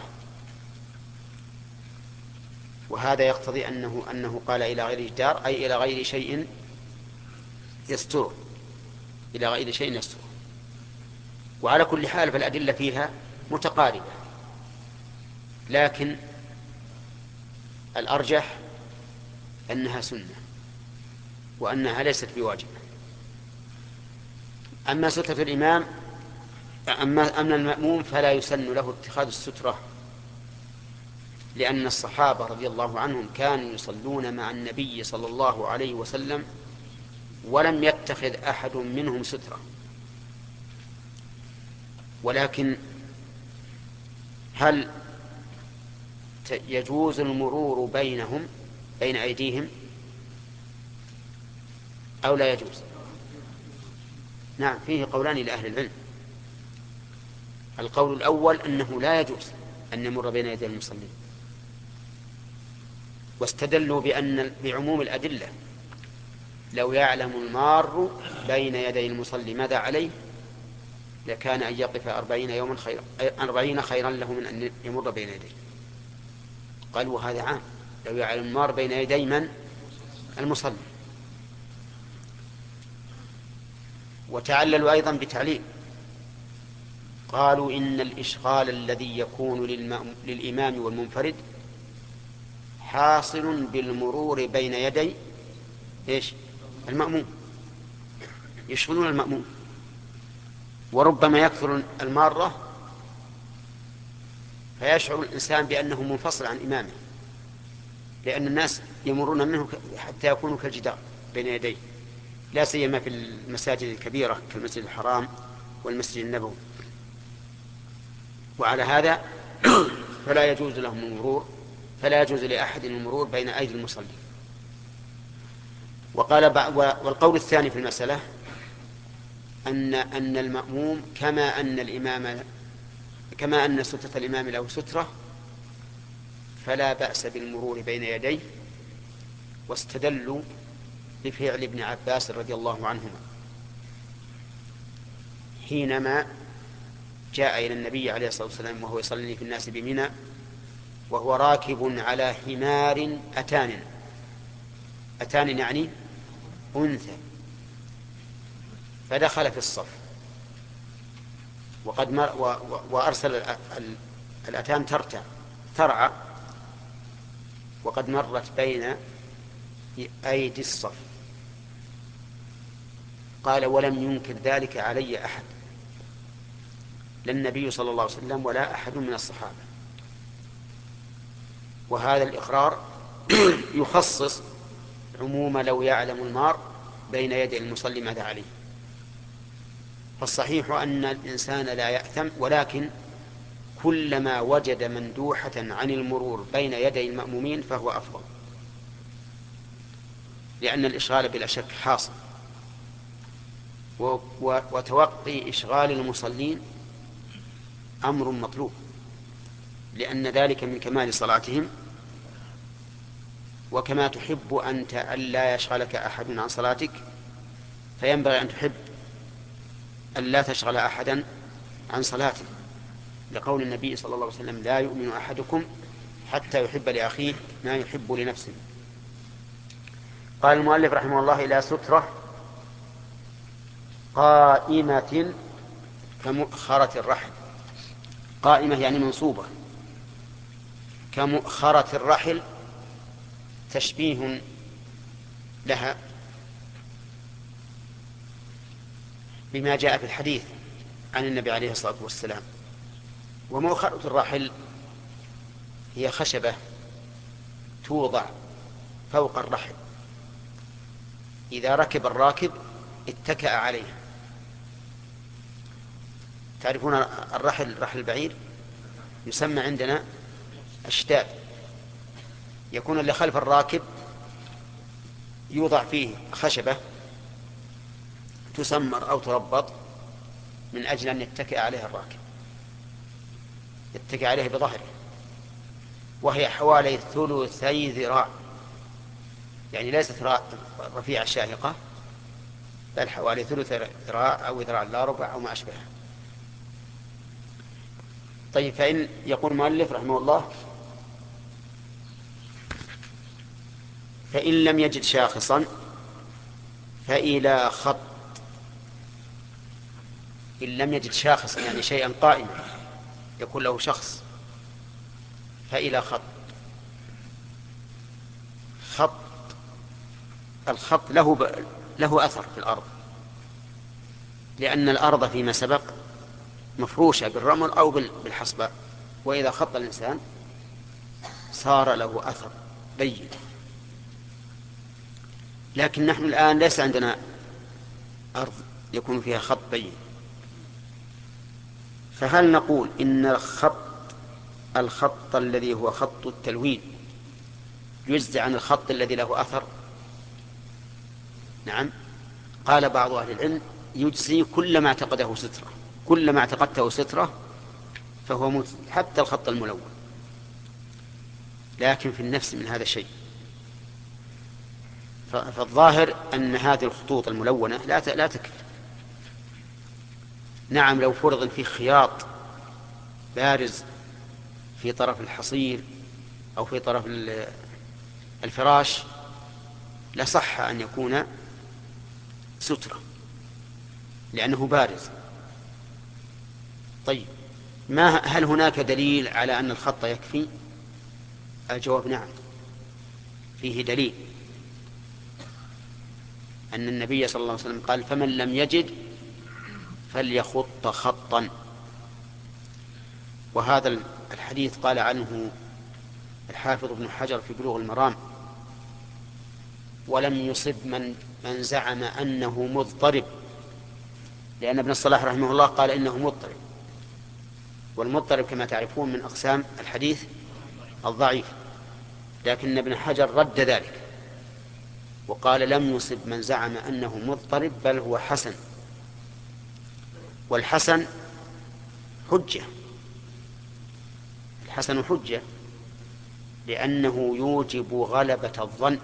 وهذا يقتضي أنه, أنه قال إلى غير جدار أي إلى غير شيء يستره، إلى غير شيء يستره. وعلى كل حال فالأدلة فيها متقاربة، لكن الأرجح أنها سنة وأنها ليست بواجبة. أما سترة الإمام أما أمن المأموم فلا يسن له اتخاذ السترة، لأن الصحابة رضي الله عنهم كانوا يصلون مع النبي صلى الله عليه وسلم ولم يتخذ أحد منهم سترة. ولكن هل يجوز المرور بينهم بين أيديهم أو لا يجوز؟ نعم، فيه قولان لأهل العلم. القول الأول أنه لا يجوز أن يمر بين يدي المصلين، واستدلوا بأن بعموم الأدلة لو يعلم المار بين يدي المصلي ماذا عليه لكان أن يقف أربعين يوما خيرا أربعين خيرا له من أن يمر بين يديه. قال وهذا عام، لو يعلم المار بين يدي من؟ المصلي. وتعللوا أيضا بتعليل، قالوا إن الإشغال الذي يكون للإمام والمنفرد حاصل بالمرور بين يدي إيش؟ المأموم، يشغلون المأموم، وربما يكثر المارة فيشعر الإنسان بأنه منفصل عن إمامه، لأن الناس يمرون منه حتى يكونوا كالجدار بين يديه، لا سيما في المساجد الكبيرة كالمسجد الحرام والمسجد النبوي. وعلى هذا فلا يجوز لهم المرور، فلا يجوز لأحد المرور بين أيدي المصلي. وقال والقول الثاني في المسألة أن أن المأموم كما أن الإمام كما أن سترة الإمام له سترة فلا بأس بالمرور بين يديه، واستدلوا بفعل ابن عباس رضي الله عنهما حينما جاء إلى النبي عليه الصلاة والسلام وهو يصلي في الناس بمنى وهو راكب على حمار أتان، أتان يعني أنثى، فدخل في الصف وقد مر و و وأرسل الأتان ترتع ترعى وقد مرت بين أيدي الصف. قال ولم ينكر ذلك علي أحد، لا النبي صلى الله عليه وسلم ولا أحد من الصحابة. وهذا الإقرار يخصص عموم لو يعلم المار بين يدي المصلي ماذا عليه. فالصحيح أن الإنسان لا يأثم، ولكن كلما وجد مندوحة عن المرور بين يدي المأمومين فهو أفضل، لأن الإشغال بلا شك حاصل، وتوقي إشغال المصلين أمر مطلوب، لأن ذلك من كمال صلاتهم. وكما تحب أنت أن لا يشغلك أحد عن صلاتك فينبغي أن تحب أن لا تشغل أحدا عن صلاته، لقول النبي صلى الله عليه وسلم لا يؤمن أحدكم حتى يحب لأخيه ما يحب لنفسه. قال المؤلف رحمه الله إلى سترة قائمة كمؤخرة الرحل، قائمة يعني منصوبة، كمؤخرة الرحل تشبيه لها بما جاء في الحديث عن النبي عليه الصلاة والسلام. ومؤخرة الرحل هي خشبة توضع فوق الرحل، إذا ركب الراكب اتكأ عليها. تعرفون الرحل رحل البعير يسمى عندنا أشتاب، يكون اللي خلف الراكب يوضع فيه خشبة تسمر أو تربط من أجل أن يتكئ عليها الراكب، يتكئ عليها بظهره، وهي حوالي ثلثي ذراع، يعني ليست رفيعة شاهقة بل حوالي ثلث ذراع أو ذراع لا ربع أو ما أشبهه. طيب، فإن يقول المؤلف رحمه الله فإن لم يجد شاخصا فإلى خط. إن لم يجد شاخصا يعني شيئا قائما يكون له شخص، فإلى خط. خط الخط له ب... له أثر في الأرض، لأن الأرض فيما سبق مفروشة بالرمل أو بالحصباء، وإذا خط الإنسان صار له أثر بين. لكن نحن الآن ليس عندنا أرض يكون فيها خط بين، فهل نقول إن الخط الخط الذي هو خط التلوين يجزي عن الخط الذي له أثر؟ نعم، قال بعض أهل العلم يجزي كلما اعتقده سترة، كلما اعتقدته سترة فهو مجزي، حتى الخط الملون. لكن في النفس من هذا الشيء، فالظاهر أن هذه الخطوط الملونة لا لا تكفي. نعم لو فرض في خياط بارز في طرف الحصير أو في طرف الفراش لصح أن يكون سترة لأنه بارز. طيب ما هل هناك دليل على أن الخط يكفي؟ الجواب نعم، فيه دليل أن النبي صلى الله عليه وسلم قال فمن لم يجد فليخط خطا. وهذا الحديث قال عنه الحافظ ابن حجر في بلوغ المرام ولم يصب من, من زعم أنه مضطرب، لأن ابن الصلاح رحمه الله قال إنه مضطرب، والمضطرب كما تعرفون من أقسام الحديث الضعيف، لكن ابن حجر رد ذلك وقال لم يصب من زعم أنه مضطرب بل هو حسن. والحسن حجة، الحسن حجة لأنه يوجب غلبة الظن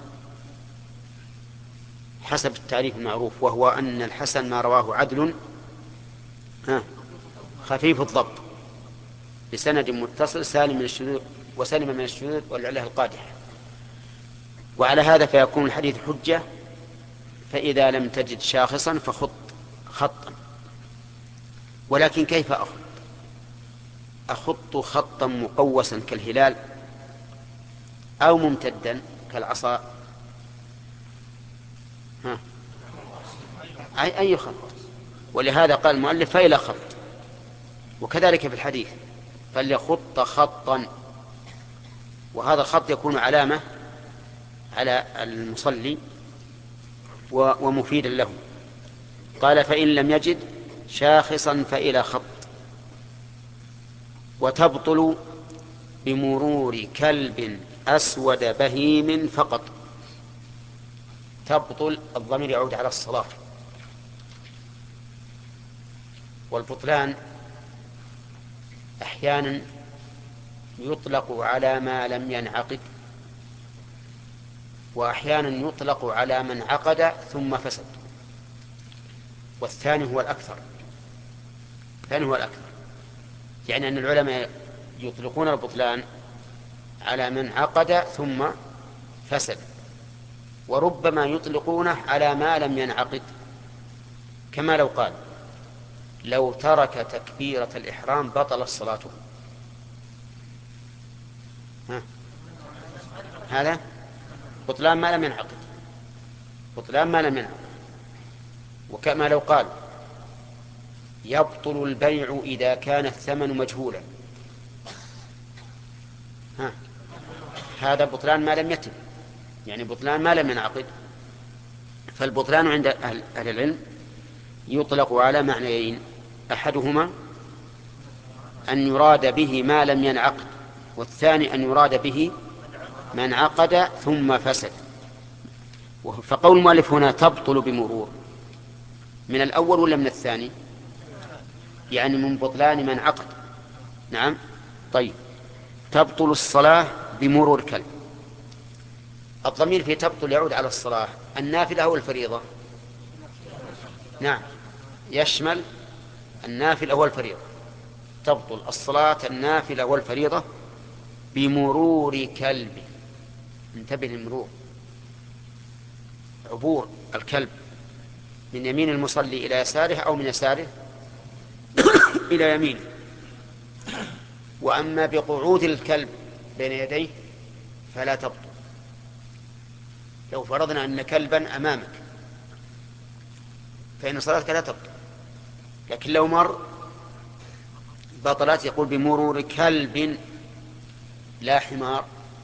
حسب التعريف المعروف، وهو أن الحسن ما رواه عدل خفيف الضبط بسند متصل سالم من الشذوذ وسلم من الشذوذ والعلة القادحة. وعلى هذا فيكون الحديث حجة. فإذا لم تجد شاخصا فخط خطا. ولكن كيف أخط؟ أخط خطا مقوسا كالهلال أو ممتدا كالعصا، ها أي أي خط. ولهذا قال المؤلف فإلى خط. وكذلك في الحديث فليخط خطا، وهذا الخط يكون علامة على المصلي ومفيدا له. قال فإن لم يجد شاخصا فإلى خط. وتبطل بمرور كلب أسود بهيم فقط. تبطل الضمير يعود على الصلاة، والبطلان أحيانا يطلق على ما لم ينعقد، وأحيانا يطلق على من عقد ثم فسد، والثاني هو الأكثر. الثاني هو الأكثر، يعني أن العلماء يطلقون البطلان على من عقد ثم فسد، وربما يطلقونه على ما لم ينعقد، كما لو قال لو ترك تكبيرة الإحرام بطل الصلاة. ها. هذا بطلان ما لم ينعقد، بطلان ما لم ينعقد. وكما لو قال يبطل البيع إذا كان الثمن مجهولا، ها. هذا بطلان ما لم يتم، يعني بطلان ما لم ينعقد. فالبطلان عند أهل العلم يطلق على معنيين: أحدهما أن يراد به ما لم ينعقد، والثاني أن يراد به ما انعقد ثم فسد. فقول المؤلف هنا تبطل بمرور، من الأول ولا من الثاني؟ يعني من بطلان من عقد. نعم. طيب تبطل الصلاة بمرور كلب. الضمير في تبطل يعود على الصلاة النافلة أو الفريضة؟ نعم، يشمل النافلة والفريضة. تبطل الصلاة النافلة والفريضة بمرور كلب. انتبه للمرور، عبور الكلب من يمين المصلي إلى يساره أو من يساره إلى يمينه. وأما بقعود الكلب بين يديه فلا تبطل. لو فرضنا أن كلبا أمامك فإن صلاتك لا تبطل، لكن لو مر بطلت. يقول بمرور كلب، لا حمار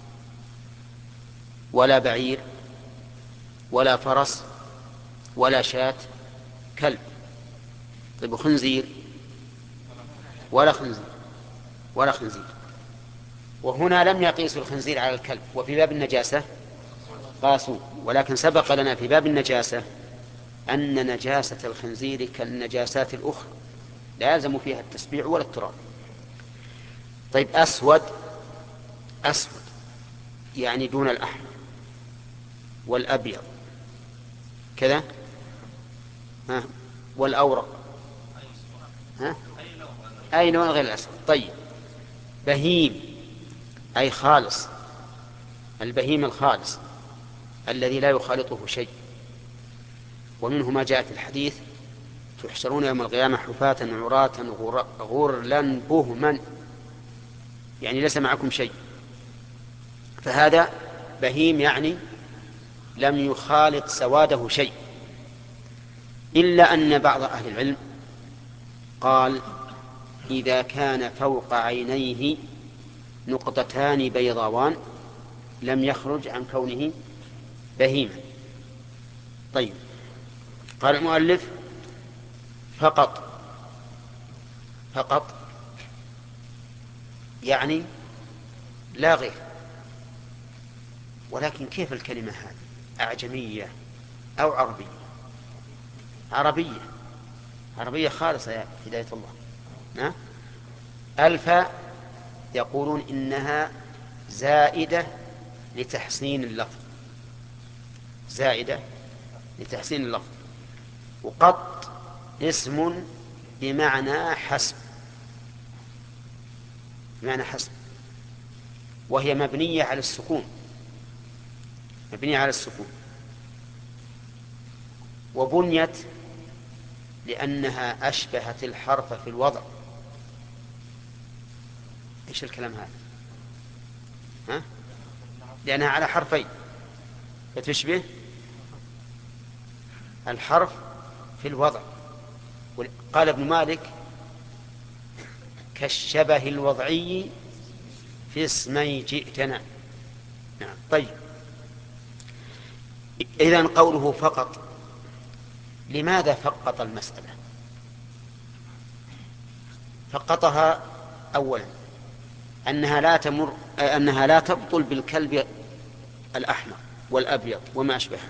ولا بعير ولا فرس ولا شاة، كلب. طيب خنزير ولا خنزير ولا خنزير. وهنا لم يقيسوا الخنزير على الكلب. وفي باب النجاسة قاسوا، ولكن سبق لنا في باب النجاسة أن نجاسة الخنزير كالنجاسات الأخرى لا يلزم فيها التسبيع ولا التراب. طيب أسود، أسود يعني دون الأحمر والأبيض كذا. ها والأورق ها؟ أي لون غير الأسود. طيب بهيم أي خالص، البهيم الخالص الذي لا يخالطه شيء. ومنه ما جاء في الحديث تحشرون يوم القيامة حفاة عراة غرلا بهما، يعني ليس معكم شيء. فهذا بهيم يعني لم يخالط سواده شيء، إلا أن بعض أهل العلم قال إذا كان فوق عينيه نقطتان بيضاوان لم يخرج عن كونه بهيما. طيب قال المؤلف فقط، فقط يعني لا غير. ولكن كيف الكلمة هذه؟ أعجمية أو عربية؟ عربية، عربية خالصة يا هداية الله. ها؟ الفاء يقولون إنها زائدة لتحسين اللفظ، زائدة لتحسين اللفظ. وقط اسم بمعنى حسب، بمعنى حسب، وهي مبنية على السكون، مبنية على السكون. وبنيت لأنها أشبهت الحرف في الوضع. إيش الكلام هذا؟ ها؟ لأنها على حرفين فتشبه الحرف في الوضع. قال ابن مالك كالشبه الوضعي في اسمي جئتنا. نعم. طيب إذن قوله فقط، لماذا فقط المسألة؟ فقطها أولا أنها لا تمر أنها لا تبطل بالكلب الأحمر والأبيض وما أشبهه.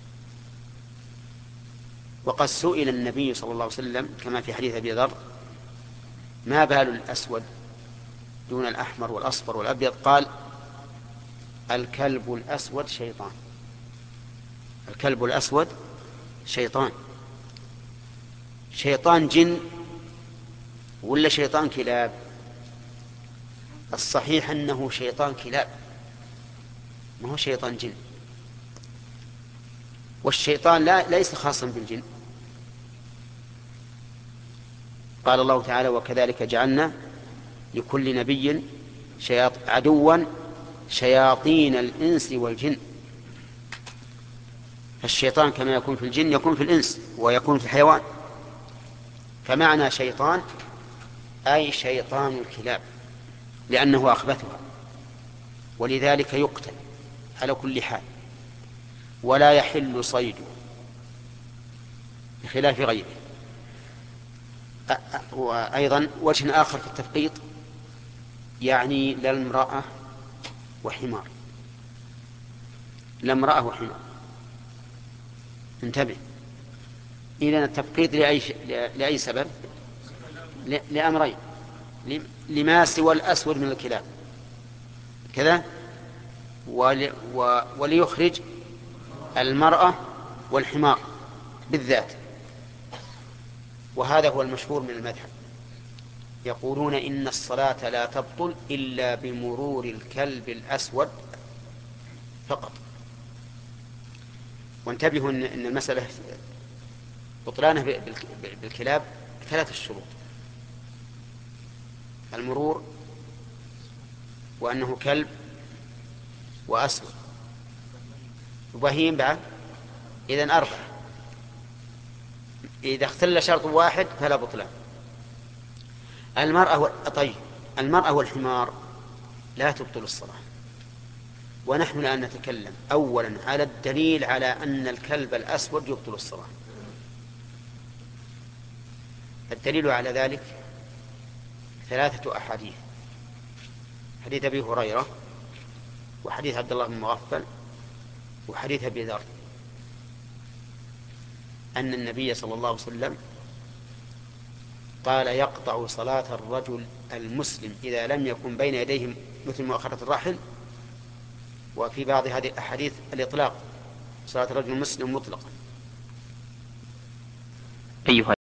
وقد سئل النبي صلى الله عليه وسلم كما في حديث أبي ذر ما بال الأسود دون الأحمر والأصفر والأبيض؟ قال الكلب الأسود شيطان، الكلب الأسود شيطان. شيطان جن ولا شيطان كلاب؟ الصحيح أنه شيطان كلاب، ما هو شيطان جن. والشيطان لا ليس خاصا بالجن. قال الله تعالى وكذلك جعلنا لكل نبي شياط... عدوا شياطين الإنس والجن. فالشيطان كما يكون في الجن يكون في الإنس ويكون في الحيوان. فمعنى شيطان أي شيطان الكلاب، لأنه أخبثها، ولذلك يقتل على كل حال ولا يحل صيده بخلاف غيره. وأيضا وجه آخر في التفقيط يعني لا امرأة وحمار، لا امرأة وحمار. انتبه، إذن التفقيط لأي, ش... لأي سبب؟ ل... لأمرين، لما سوى الأسود من الكلاب كذا، ول... و... وليخرج المرأة والحمار بالذات. وهذا هو المشهور من المذهب، يقولون إن الصلاة لا تبطل إلا بمرور الكلب الأسود فقط. وانتبهوا أن المسألة بطلانه بالكلاب ثلاث الشروط: المرور، وأنه كلب، وأسود، وبهيم بعد. إذن أربعة. إذا اختل شرط واحد فلا بطلان. المرأة و... طيب المرأة والحمار لا تبطل الصلاة. ونحن الآن نتكلم أولا على الدليل على أن الكلب الأسود يبطل الصلاة. الدليل على ذلك ثلاثة أحاديث: حديث أبي هريرة، وحديث عبد الله بن مغفل، وحديث أبي ذر، أن النبي صلى الله عليه وسلم قال يقطع صلاة الرجل المسلم إذا لم يكن بين يديه مثل مؤخرة الرحل. وفي بعض هذه الأحاديث الإطلاق، صلاة الرجل المسلم مطلقا. أيها